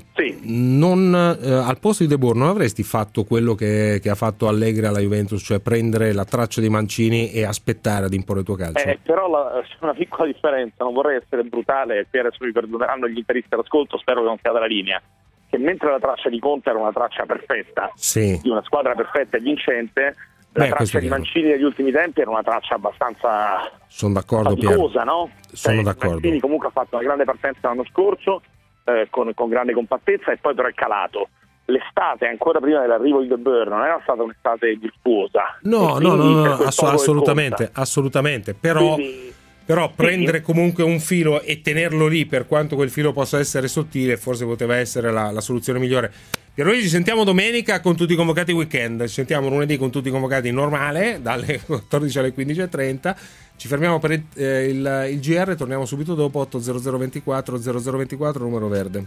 Al posto di De Boer non avresti fatto quello che ha fatto Allegri alla Juventus, cioè prendere la traccia di Mancini e aspettare ad imporre il tuo calcio? Però c'è una piccola differenza, non vorrei essere brutale, adesso mi perdoneranno gli interisti all'ascolto, spero che non sia dalla linea, che mentre la traccia di Conte era una traccia perfetta, di una squadra perfetta e vincente, la traccia di Mancini negli ultimi tempi era una traccia abbastanza faticosa, no? Sono d'accordo. Mancini comunque ha fatto una grande partenza l'anno scorso, con grande compattezza, e poi però è calato. L'estate, ancora prima dell'arrivo di De Boer, non era stata un'estate virtuosa. No, assolutamente, però Però prendere comunque un filo e tenerlo lì, per quanto quel filo possa essere sottile, forse poteva essere la soluzione migliore. Pierluigi, ci sentiamo domenica con tutti i convocati weekend, ci sentiamo lunedì con tutti i convocati normale, dalle 14 alle 15.30. Ci fermiamo per il GR, torniamo subito dopo. 80024 0024, numero verde.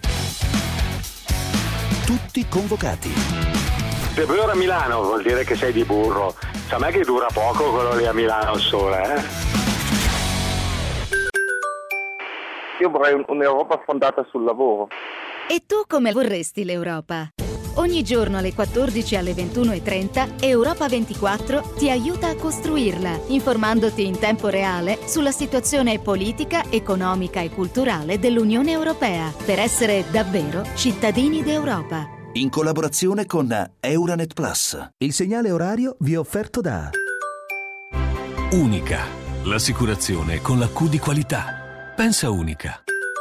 Tutti convocati. Se poi ora a Milano vuol dire che sei di burro. A me che dura poco quello lì a Milano il sole, Io vorrei un'Europa fondata sul lavoro. E tu come vorresti l'Europa? Ogni giorno alle 14 e alle 21.30 Europa 24 ti aiuta a costruirla, informandoti in tempo reale sulla situazione politica, economica e culturale dell'Unione Europea, per essere davvero cittadini d'Europa. In collaborazione con Euranet Plus. Il segnale orario vi è offerto da Unica, l'assicurazione con la Q di qualità. Pensa Unica.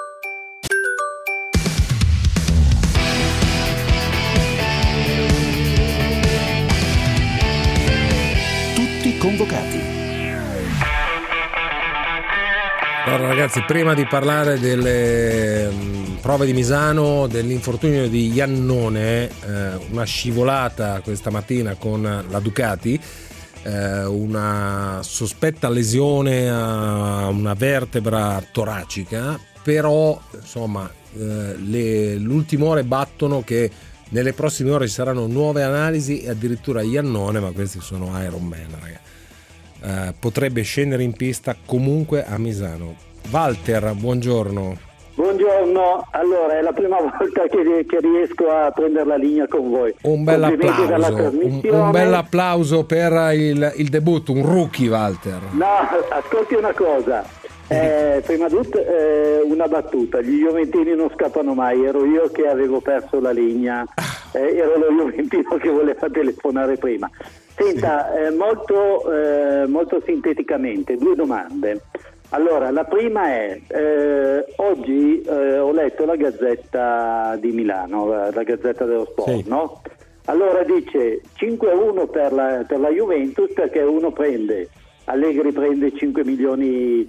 Tutti convocati. Allora ragazzi, prima di parlare delle prove di Misano, dell'infortunio di Iannone, una scivolata questa mattina con la Ducati, una sospetta lesione a una vertebra toracica, però insomma le ultime ore battono che nelle prossime ore ci saranno nuove analisi e addirittura Iannone, ma questi sono Ironman, ragazzi, potrebbe scendere in pista comunque a Misano. Walter, buongiorno. Buongiorno, allora è la prima volta che riesco a prendere la linea con voi. Un bel applauso per il debutto, un rookie Walter. No, ascolti una cosa, prima di tutto una battuta, gli juventini non scappano mai, ero io che avevo perso la linea, ero lo juventino che voleva telefonare prima. Senta, molto sinteticamente, due domande. Allora, la prima è, oggi ho letto la Gazzetta di Milano, la Gazzetta dello Sport, sì. No? Allora dice 5-1 per la Juventus, perché Allegri prende 5 milioni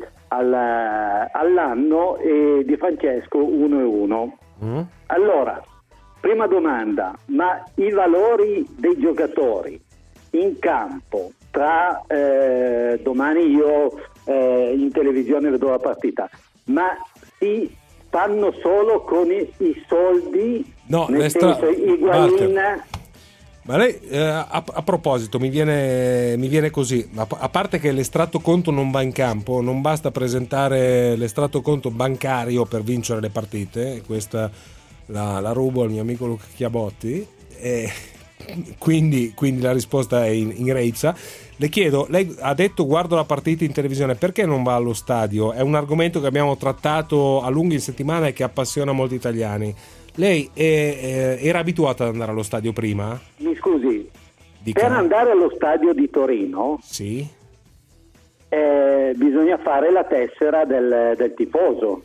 all'anno e Di Francesco 1-1. Allora, prima domanda, ma i valori dei giocatori in campo, tra domani io in televisione vedo la partita, ma si fanno solo con i soldi? No, nel senso Higuaín. Ma lei a proposito mi viene così, a parte che l'estratto conto non va in campo, non basta presentare l'estratto conto bancario per vincere le partite, questa la rubo al mio amico Luca Chiabotti, quindi la risposta è in Reizza. Le chiedo, lei ha detto guardo la partita in televisione, perché non va allo stadio? È un argomento che abbiamo trattato a lungo in settimana e che appassiona molti italiani. Lei era abituata ad andare allo stadio prima? Mi scusi, per andare allo stadio di Torino sì. Bisogna fare la tessera del tifoso.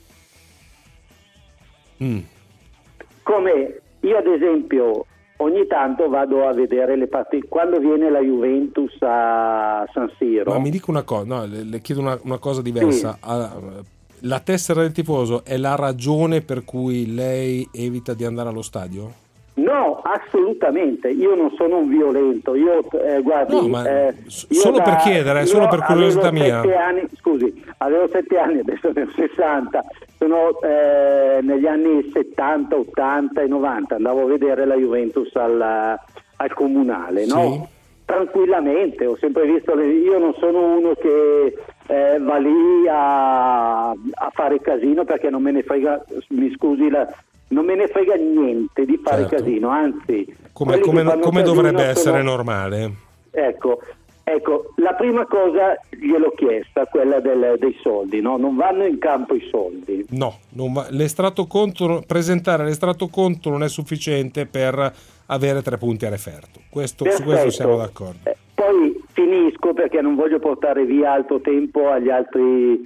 Come io ad esempio ogni tanto vado a vedere le partite quando viene la Juventus a San Siro. Ma mi dica una cosa, no, le chiedo una cosa diversa. Sì. La tessera del tifoso è la ragione per cui lei evita di andare allo stadio? No, assolutamente. Io non sono un violento. Io guardi, no, ma solo per chiedere, solo per curiosità mia. Avevo 7 anni, adesso ne ho 60. Sono negli anni 70, 80 e 90. Andavo a vedere la Juventus al Comunale, no? Sì. Tranquillamente, ho sempre visto io non sono uno che va lì a fare casino, perché non me ne frega, mi scusi, non me ne frega niente di fare casino, anzi come dovrebbe essere normale. Ecco, la prima cosa gliel'ho chiesta, quella dei soldi, no? Non vanno in campo i soldi. No, l'estratto conto, presentare l'estratto conto non è sufficiente per avere 3 punti a referto. Su questo siamo d'accordo. Poi finisco, perché non voglio portare via altro tempo agli altri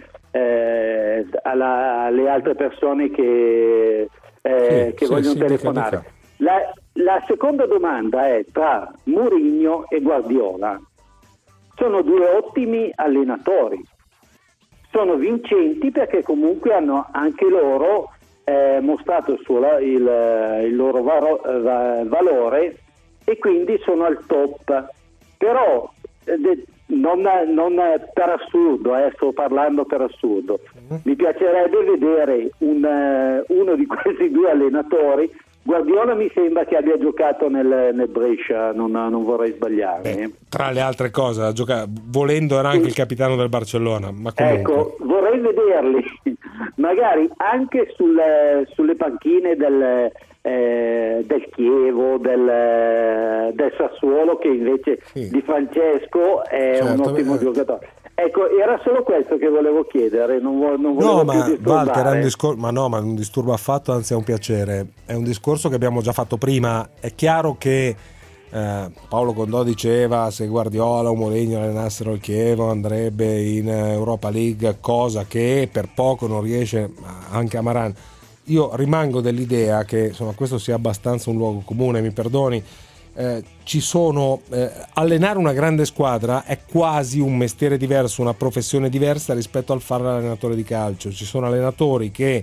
alle altre persone che vogliono telefonare. La seconda domanda è tra Mourinho e Guardiola. Sono 2 ottimi allenatori. sono vincenti perché comunque hanno anche loro mostrato il loro valore e quindi sono al top. Però non per assurdo, sto parlando per assurdo, mi piacerebbe vedere uno di questi due allenatori. Guardiola mi sembra che abbia giocato nel Brescia, non vorrei sbagliare. Tra le altre cose, volendo era anche il capitano del Barcellona, ma comunque. Ecco, vorrei vederli magari anche sulle panchine del Chievo, del Sassuolo, che invece di Francesco è un ottimo giocatore. Ecco, era solo questo che volevo chiedere, non volevo più disturbare. Walter, è un discorso, ma non disturba affatto, anzi è un piacere. È un discorso che abbiamo già fatto prima. È chiaro che Paolo Condò diceva se Guardiola o Mourinho allenassero il Chievo andrebbe in Europa League, cosa che per poco non riesce anche a Maran. Io rimango dell'idea che insomma questo sia abbastanza un luogo comune, mi perdoni. Ci sono allenare una grande squadra è quasi un mestiere diverso, una professione diversa rispetto al fare l'allenatore di calcio. Ci sono allenatori che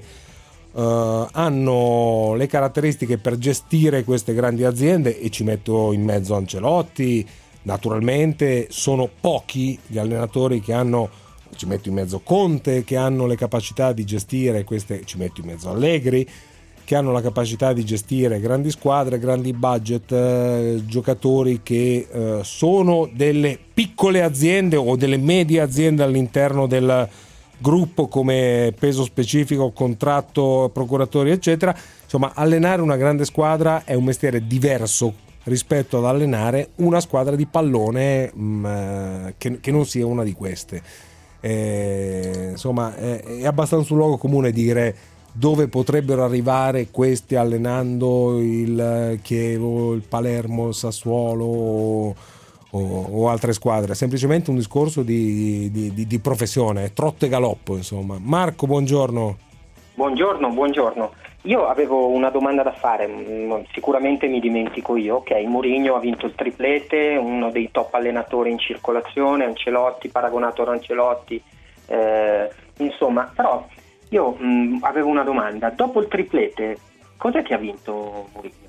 hanno le caratteristiche per gestire queste grandi aziende e ci metto in mezzo Ancelotti, naturalmente sono pochi gli allenatori che hanno, ci metto in mezzo Conte, che hanno le capacità di gestire queste, ci metto in mezzo Allegri, che hanno la capacità di gestire grandi squadre, grandi budget, giocatori che sono delle piccole aziende o delle medie aziende all'interno del gruppo come peso specifico, contratto, procuratori eccetera. Insomma, allenare una grande squadra è un mestiere diverso rispetto ad allenare una squadra di pallone che non sia una di queste. Insomma, è abbastanza un luogo comune dire dove potrebbero arrivare questi allenando il Chievo, il Palermo, il Sassuolo o altre squadre. È semplicemente un discorso di professione, trotto e galoppo, insomma. Marco, buongiorno. Buongiorno. Io avevo una domanda da fare, sicuramente mi dimentico io. Ok, Mourinho ha vinto il triplete, uno dei top allenatori in circolazione, Ancelotti, paragonato ad Ancelotti, insomma, però io avevo una domanda. Dopo il triplete, cos'è che ha vinto Mourinho?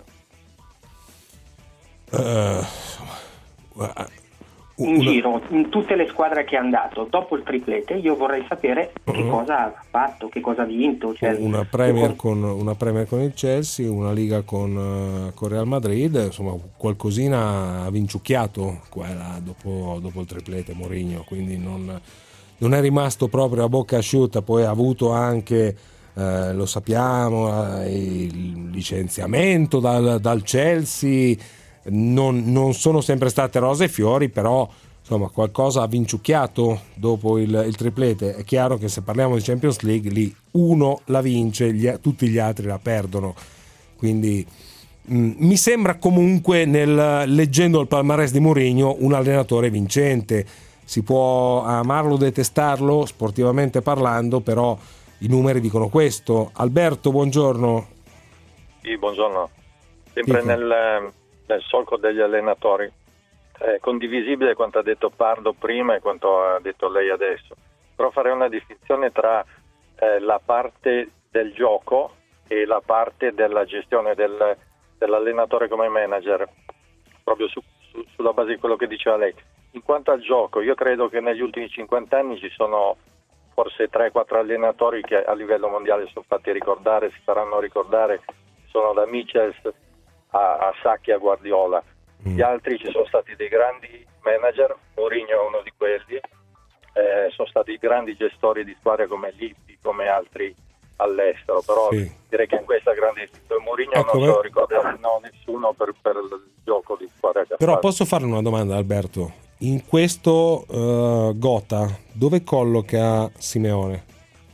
Giro, in tutte le squadre che è andato, dopo il triplete, io vorrei sapere che cosa ha fatto, che cosa ha vinto. Cioè, una Premier con il Chelsea, una Liga con Real Madrid, insomma qualcosina ha vinciucchiato quella dopo il triplete Mourinho, quindi non è rimasto proprio a bocca asciutta. Poi ha avuto anche, lo sappiamo, il licenziamento dal Chelsea, non sono sempre state rose e fiori, però insomma qualcosa ha vinciucchiato dopo il triplete. È chiaro che se parliamo di Champions League lì uno la vince, tutti gli altri la perdono, quindi mi sembra comunque, leggendo il palmarès di Mourinho, un allenatore vincente. Si può amarlo o detestarlo sportivamente parlando, però i numeri dicono questo. Alberto, buongiorno. Sì, buongiorno. Sempre nel solco degli allenatori. È condivisibile quanto ha detto Pardo prima e quanto ha detto lei adesso, però farei una distinzione tra la parte del gioco e la parte della gestione dell'allenatore come manager, proprio sulla base di quello che diceva lei. In quanto al gioco, io credo che negli ultimi 50 anni ci sono forse 3-4 allenatori che a livello mondiale sono fatti ricordare, si faranno ricordare, sono da Michels a Sacchi, a Guardiola. Gli altri, ci sono stati dei grandi manager, Mourinho è uno di quelli, sono stati grandi gestori di squadre come Lippi, come altri all'estero, però direi che in questa grande Mourinho non se lo ricorda nessuno per il gioco di squadra che però posso fare una domanda, Alberto? In questo Gotha dove colloca Simeone?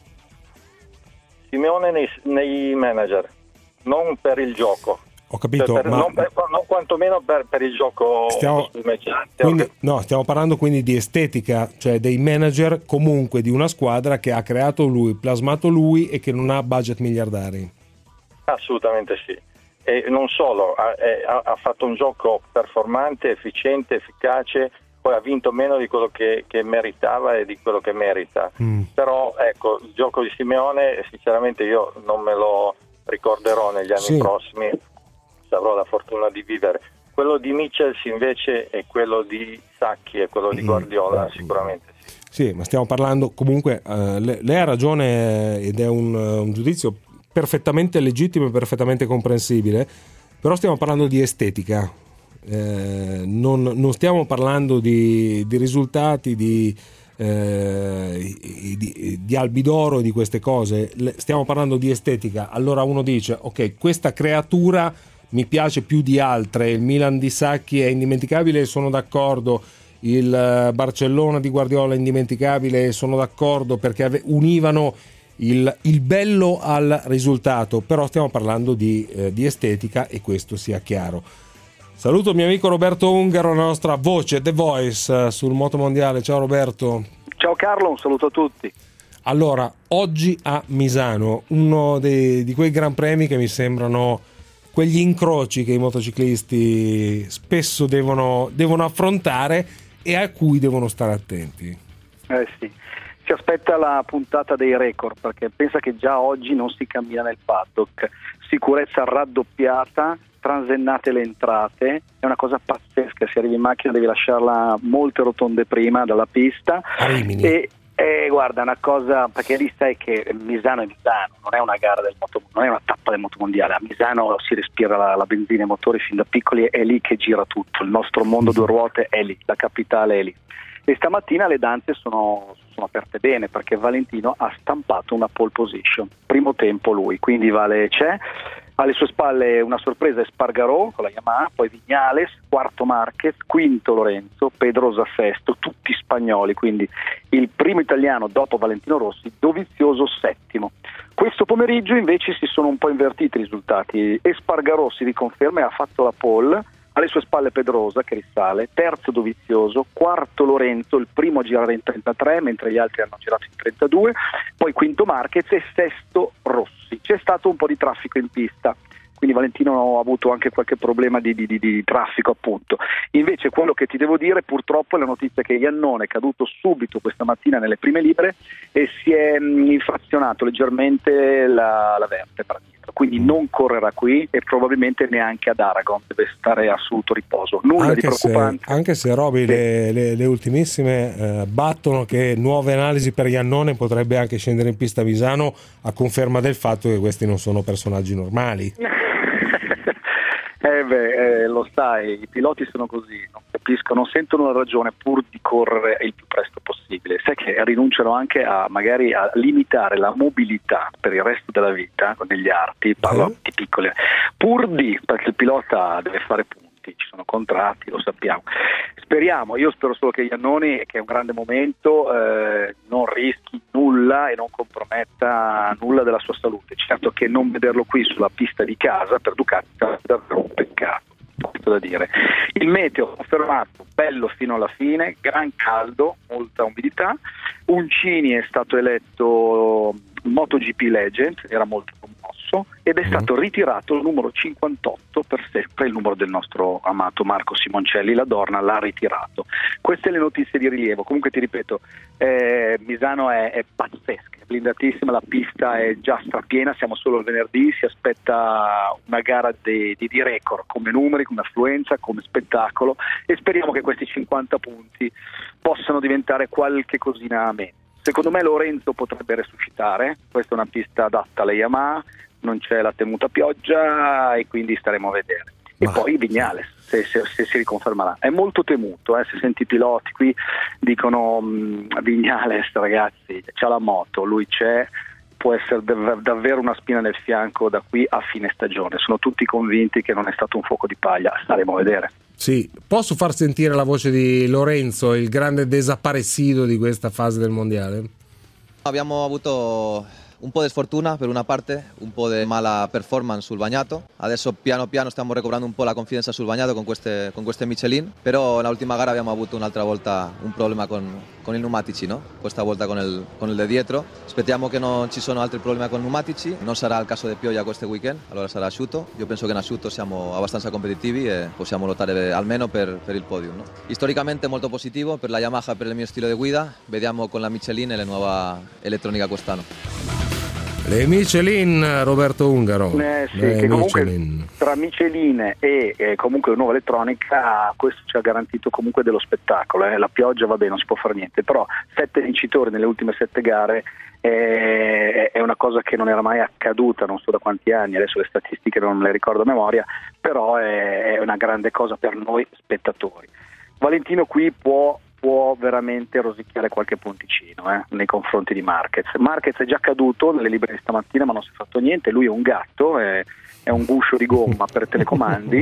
Simeone nei manager, non per il gioco. Ho capito, cioè non quantomeno per il gioco. Stiamo parlando quindi di estetica, cioè dei manager comunque di una squadra che ha creato lui, plasmato lui e che non ha budget miliardari. Assolutamente sì. E non solo, ha fatto un gioco performante, efficiente, efficace, poi ha vinto meno di quello che meritava e di quello che merita. Però ecco, il gioco di Simeone sinceramente io non me lo ricorderò negli anni prossimi, se avrò la fortuna di vivere. Quello di Michels invece e quello di Sacchi e quello di Guardiola sicuramente sì, ma stiamo parlando comunque, lei ha ragione ed è un giudizio perfettamente legittimo e perfettamente comprensibile, però stiamo parlando di estetica, non stiamo parlando di risultati, di albidoro, di queste cose, stiamo parlando di estetica. Allora uno dice ok, questa creatura mi piace più di altre, il Milan di Sacchi è indimenticabile, sono d'accordo, il Barcellona di Guardiola è indimenticabile, sono d'accordo, perché univano il bello al risultato, però stiamo parlando di estetica, e questo sia chiaro. Saluto il mio amico Roberto Ungaro, la nostra voce, The Voice, sul motomondiale. Ciao Roberto. Ciao Carlo, un saluto a tutti. Allora, oggi a Misano, uno di quei gran premi che mi sembrano quegli incroci che i motociclisti spesso devono affrontare e a cui devono stare attenti. Sì, si aspetta la puntata dei record, perché pensa che già oggi non si cammina nel paddock, sicurezza raddoppiata, transennate le entrate, è una cosa pazzesca, se arrivi in macchina devi lasciarla molte rotonde prima dalla pista. E guarda, una cosa, perché lì sai che Misano è Misano, non è una gara non è una tappa del motomondiale, a Misano si respira la benzina e i motori fin da piccoli, è lì che gira tutto, il nostro mondo due ruote è lì, la capitale è lì. E stamattina le danze sono aperte bene, perché Valentino ha stampato una pole position, primo tempo lui, quindi c'è. Alle sue spalle una sorpresa, Espargaró con la Yamaha, poi Viñales, quarto Marquez, quinto Lorenzo, Pedrosa sesto, tutti spagnoli, quindi il primo italiano dopo Valentino Rossi, Dovizioso settimo. Questo pomeriggio invece si sono un po' invertiti i risultati, Espargaró si riconferma e ha fatto la pole, alle sue spalle Pedrosa che risale, terzo Dovizioso, quarto Lorenzo, il primo a girare in 33 mentre gli altri hanno girato in 32, poi quinto Marquez e sesto Rossi. C'è stato un po' di traffico in pista, quindi Valentino ha avuto anche qualche problema di traffico appunto. Invece quello che ti devo dire purtroppo è la notizia che Iannone è caduto subito questa mattina nelle prime libere e si è infrazionato leggermente la vertebra dietro, quindi non correrà qui e probabilmente neanche ad Aragon, deve stare a assoluto riposo, nulla di preoccupante. Anche se Roby le ultimissime battono che nuove analisi per Iannone potrebbe anche scendere in pista a Misano, a conferma del fatto che questi non sono personaggi normali. Lo sai, i piloti sono così, non capiscono, non sentono la ragione pur di correre il più presto possibile. Sai che rinunciano anche magari a limitare la mobilità per il resto della vita negli arti, parlo di piccole, perché il pilota deve fare punti, ci sono contratti, lo sappiamo. Io spero solo che Iannone, che è un grande momento, non rischi nulla e non comprometta nulla della sua salute. Certo che non vederlo qui sulla pista di casa per Ducati è davvero un peccato, questo da dire. Il meteo confermato, bello fino alla fine, gran caldo, molta umidità. Uncini è stato eletto MotoGP Legend, era molto promosso, ed è stato ritirato il numero 58, per sempre il numero del nostro amato Marco Simoncelli. La Dorna l'ha ritirato. Queste le notizie di rilievo. Comunque ti ripeto, Misano è pazzesca, è blindatissima, la pista è già strapiena, siamo solo il venerdì, si aspetta una gara di record, come numeri, come affluenza, come spettacolo, e speriamo che questi 50 punti possano diventare qualche cosina a meno. Secondo me Lorenzo potrebbe resuscitare, questa è una pista adatta alla Yamaha, non c'è la temuta pioggia e quindi staremo a vedere. E poi Viñales, se si riconfermerà, è molto temuto, se senti i piloti qui dicono Viñales ragazzi c'ha la moto, lui c'è, può essere davvero una spina nel fianco da qui a fine stagione, sono tutti convinti che non è stato un fuoco di paglia, staremo a vedere. Sì, posso far sentire la voce di Lorenzo, il grande desaparecido di questa fase del mondiale? Abbiamo avuto un po' di sfortuna per una parte, un po' di mala performance sul bagnato. Adesso piano piano stiamo recuperando un po' la confidenza sul bagnato con queste Michelin, però nell'ultima gara abbiamo avuto un'altra volta un problema con i pneumatici, no? Questa volta con il di dietro. Speriamo che non ci sono altri problemi con i pneumatici, non sarà il caso di pioggia questo weekend, allora sarà asciutto. Io penso che in asciutto siamo abbastanza competitivi e possiamo lottare almeno per il podium, no? Storicamente molto positivo per la Yamaha e per il mio stile di guida, vediamo con la Michelin e la nuova elettronica quest'anno. Le Michelin, Roberto Ungaro. Sì, che comunque tra Michelin e comunque nuova elettronica, questo ci ha garantito comunque dello spettacolo. La pioggia va bene, non si può fare niente, però 7 vincitori nelle ultime 7 gare è una cosa che non era mai accaduta, non so da quanti anni, adesso le statistiche non me le ricordo a memoria, però è una grande cosa per noi spettatori. Valentino qui può veramente rosicchiare qualche punticino nei confronti di Marquez. Marquez è già caduto nelle libere di stamattina, ma non si è fatto niente. Lui è un gatto, è un guscio di gomma per telecomandi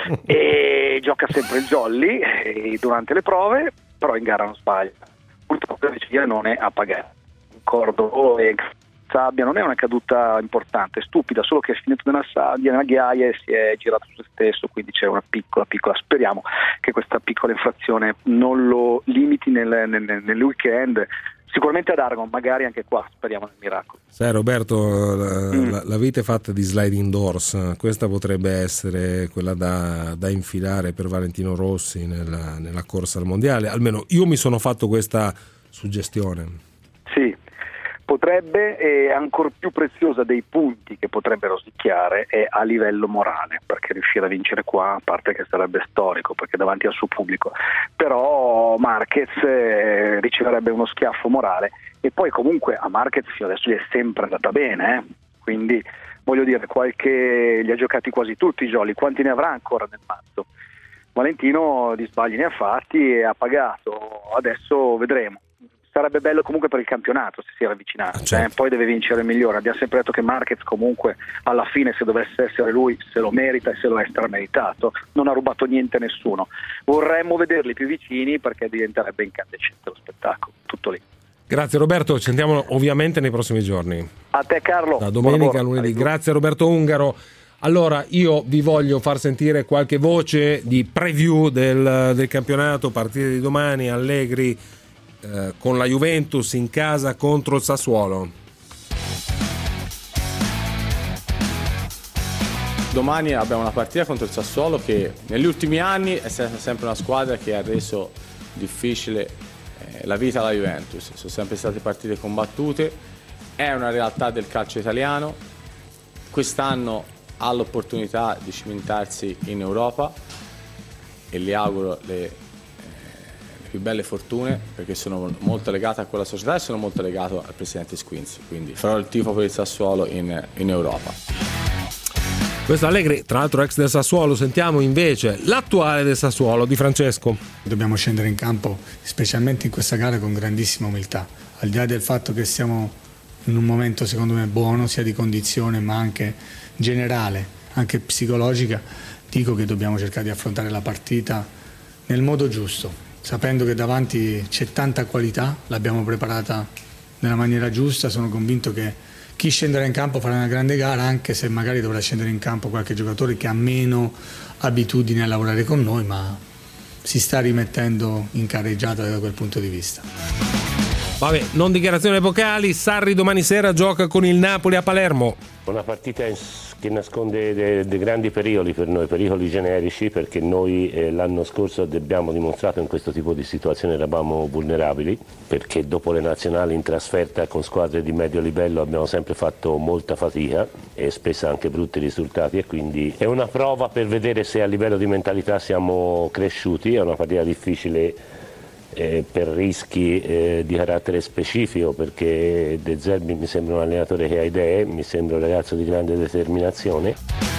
e gioca sempre il jolly durante le prove, però in gara non sbaglia. Purtroppo la regia non è appagata. Cordo e sabbia non è una caduta importante, stupida, solo che è finito nella sabbia, nella ghiaia e si è girato su se stesso, quindi c'è una piccola, speriamo che questa piccola infrazione non lo limiti nel weekend, sicuramente ad Aragon, magari anche qua, speriamo nel miracolo. Sai Roberto, la vita è fatta di sliding doors, questa potrebbe essere quella da infilare per Valentino Rossi nella corsa al mondiale, almeno io mi sono fatto questa suggestione. Sì, potrebbe, e ancor più preziosa dei punti che potrebbe rosicchiare è a livello morale, perché riuscire a vincere qua, a parte che sarebbe storico perché davanti al suo pubblico, però Marquez riceverebbe uno schiaffo morale, e poi comunque a Marquez fino adesso gli è sempre andata bene, quindi voglio dire, li ha giocati quasi tutti i jolly, quanti ne avrà ancora nel mazzo? Valentino di sbagli ne ha fatti e ha pagato, adesso vedremo. Sarebbe bello comunque per il campionato se si era avvicinato, certo. Poi deve vincere il migliore. Abbiamo sempre detto che Marquez comunque alla fine, se dovesse essere lui, se lo merita e se lo è strameritato, non ha rubato niente a nessuno. Vorremmo vederli più vicini perché diventerebbe incandescente lo spettacolo, tutto lì. Grazie Roberto, ci sentiamo ovviamente nei prossimi giorni. A te Carlo. Da domenica a lunedì. Grazie Roberto Ungaro. Allora io vi voglio far sentire qualche voce di preview del campionato, partite di domani, Allegri con la Juventus in casa contro il Sassuolo. Domani abbiamo una partita contro il Sassuolo che negli ultimi anni è stata sempre una squadra che ha reso difficile la vita alla Juventus. Sono sempre state partite combattute, è una realtà del calcio italiano. Quest'anno ha l'opportunità di cimentarsi in Europa e gli auguro le più belle fortune, perché sono molto legato a quella società e sono molto legato al presidente Squinzi, quindi farò il tifo per il Sassuolo in Europa. Questo Allegri, tra l'altro ex del Sassuolo. Sentiamo invece l'attuale del Sassuolo, Di Francesco. Dobbiamo scendere in campo, specialmente in questa gara, con grandissima umiltà, al di là del fatto che siamo in un momento secondo me buono, sia di condizione ma anche generale, anche psicologica. Dico che dobbiamo cercare di affrontare la partita nel modo giusto, sapendo che davanti c'è tanta qualità, l'abbiamo preparata nella maniera giusta. Sono convinto che chi scenderà in campo farà una grande gara, anche se magari dovrà scendere in campo qualche giocatore che ha meno abitudine a lavorare con noi, ma si sta rimettendo in carreggiata da quel punto di vista. Vabbè, non dichiarazioni epocali. Sarri domani sera gioca con il Napoli a Palermo. Una partita che nasconde dei grandi pericoli per noi, pericoli generici, perché noi l'anno scorso abbiamo dimostrato in questo tipo di situazione eravamo vulnerabili, perché dopo le nazionali in trasferta con squadre di medio livello abbiamo sempre fatto molta fatica e spesso anche brutti risultati, e quindi è una prova per vedere se a livello di mentalità siamo cresciuti. È una partita difficile per rischi di carattere specifico, perché De Zerbi mi sembra un allenatore che ha idee, mi sembra un ragazzo di grande determinazione.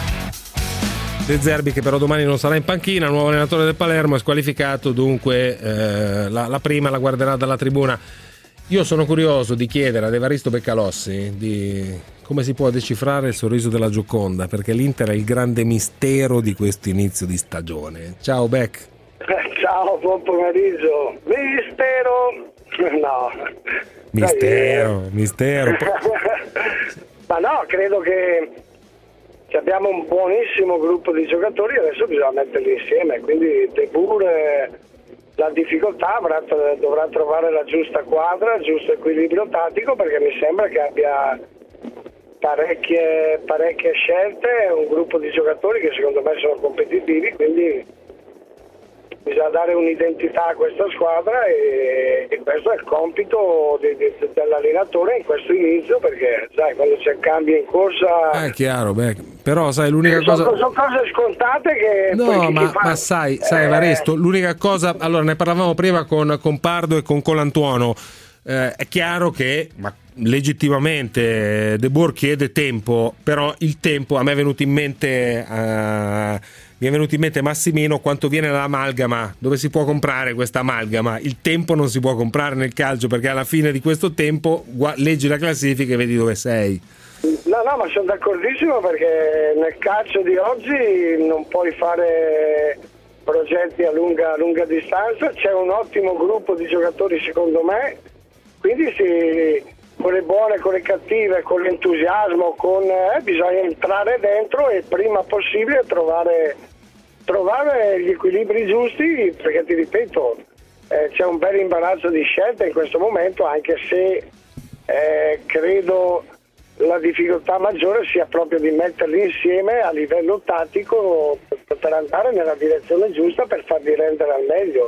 De Zerbi che però domani non sarà in panchina, nuovo allenatore del Palermo, è squalificato, dunque la prima la guarderà dalla tribuna. Io sono curioso di chiedere ad Evaristo Beccalossi di come si può decifrare il sorriso della Gioconda, perché l'Inter è il grande mistero di questo inizio di stagione. Ciao Beck. Ciao, buon pomeriggio. Mistero. No. Mistero. Ma no, credo che abbiamo un buonissimo gruppo di giocatori, adesso bisogna metterli insieme, quindi De Boer la difficoltà dovrà trovare la giusta quadra, il giusto equilibrio tattico, perché mi sembra che abbia parecchie scelte, un gruppo di giocatori che secondo me sono competitivi, quindi bisogna dare un'identità a questa squadra e questo è il compito dell'allenatore in questo inizio, perché sai, quando c'è cambio in corsa è chiaro, però sai l'unica cosa sono cose scontate che no, ma sai Evaristo, l'unica cosa, allora ne parlavamo prima con Pardo e con Colantuono, è chiaro che legittimamente De Boer chiede tempo, però il tempo a me è venuto in mente mi è venuto in mente Massimino quanto viene l'amalgama, dove si può comprare questa amalgama. Il tempo non si può comprare nel calcio, perché alla fine di questo tempo leggi la classifica e vedi dove sei. No, ma sono d'accordissimo, perché nel calcio di oggi non puoi fare progetti a lunga distanza, c'è un ottimo gruppo di giocatori secondo me, quindi con le buone, con le cattive, con l'entusiasmo, bisogna entrare dentro e prima possibile trovare gli equilibri giusti, perché ti ripeto, c'è un bel imbarazzo di scelta in questo momento, anche se credo la difficoltà maggiore sia proprio di metterli insieme a livello tattico per andare nella direzione giusta, per farli rendere al meglio.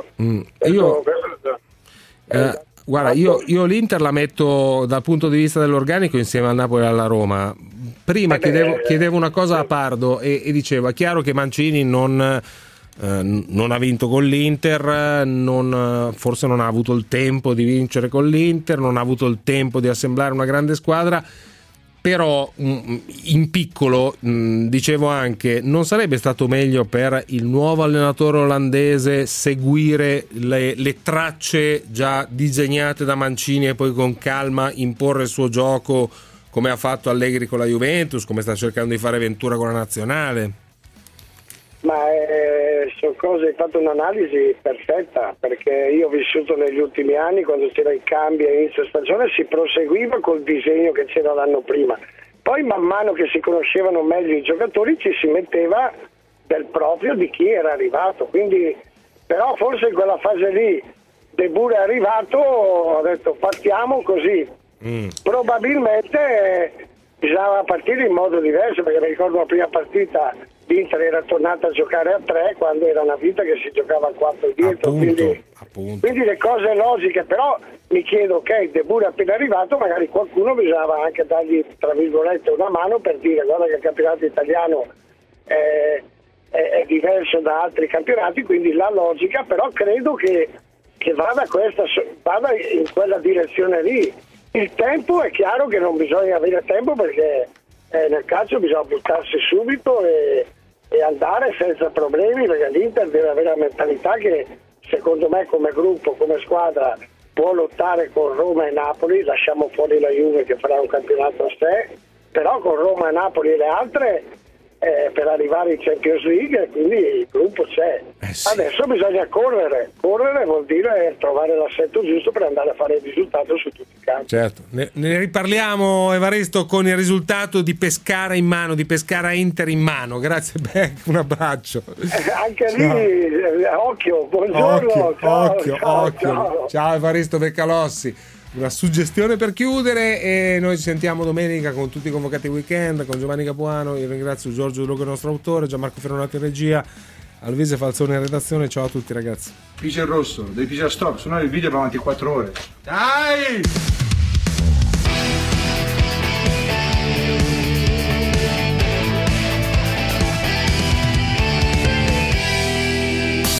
Guarda, io l'Inter la metto dal punto di vista dell'organico insieme al Napoli e alla Roma. Prima chiedevo una cosa a Pardo e dicevo, è chiaro che Mancini non ha vinto con l'Inter, forse non ha avuto il tempo di vincere con l'Inter, non ha avuto il tempo di assemblare una grande squadra, però in piccolo dicevo anche, non sarebbe stato meglio per il nuovo allenatore olandese seguire le tracce già disegnate da Mancini e poi con calma imporre il suo gioco, come ha fatto Allegri con la Juventus, come sta cercando di fare Ventura con la nazionale? Ma sono cose, hai fatto un'analisi perfetta, perché io ho vissuto negli ultimi anni, quando c'era il cambio a inizio stagione si proseguiva col disegno che c'era l'anno prima, poi man mano che si conoscevano meglio i giocatori ci si metteva del proprio di chi era arrivato, quindi però forse in quella fase lì De Boer è arrivato, ho detto partiamo così, probabilmente bisognava partire in modo diverso, perché mi ricordo la prima partita l'Inter era tornata a giocare a 3 quando era una vita che si giocava a 4 dietro, quindi le cose logiche, però mi chiedo, ok, De Boer è appena arrivato, magari qualcuno bisognava anche dargli tra virgolette una mano per dire guarda che il campionato italiano è diverso da altri campionati, quindi la logica, però credo che vada in quella direzione lì. Il tempo è chiaro che non bisogna avere tempo, perché nel calcio bisogna buttarsi subito e andare senza problemi, perché l'Inter deve avere la mentalità che secondo me come gruppo, come squadra può lottare con Roma e Napoli, lasciamo fuori la Juve che farà un campionato a sé, però con Roma, Napoli e le altre per arrivare in Champions League, quindi il gruppo c'è. Sì. Adesso bisogna correre vuol dire trovare l'assetto giusto per andare a fare il risultato su tutti i campi. Certo, ne riparliamo Evaristo con il risultato di Pescara in mano, di Pescara Inter in mano. Grazie Beck, un abbraccio. Anche lì occhio, buongiorno. Ciao Evaristo Beccalossi. Una suggestione per chiudere, e noi ci sentiamo domenica con tutti i convocati weekend, con Giovanni Capuano. Io ringrazio Giorgio De Luca, il nostro autore, Gianmarco Ferronato in regia, Alvise Falzone in redazione. Ciao a tutti ragazzi. Pice rosso, devi pisare stop, se no il video va avanti 4 ore. Dai!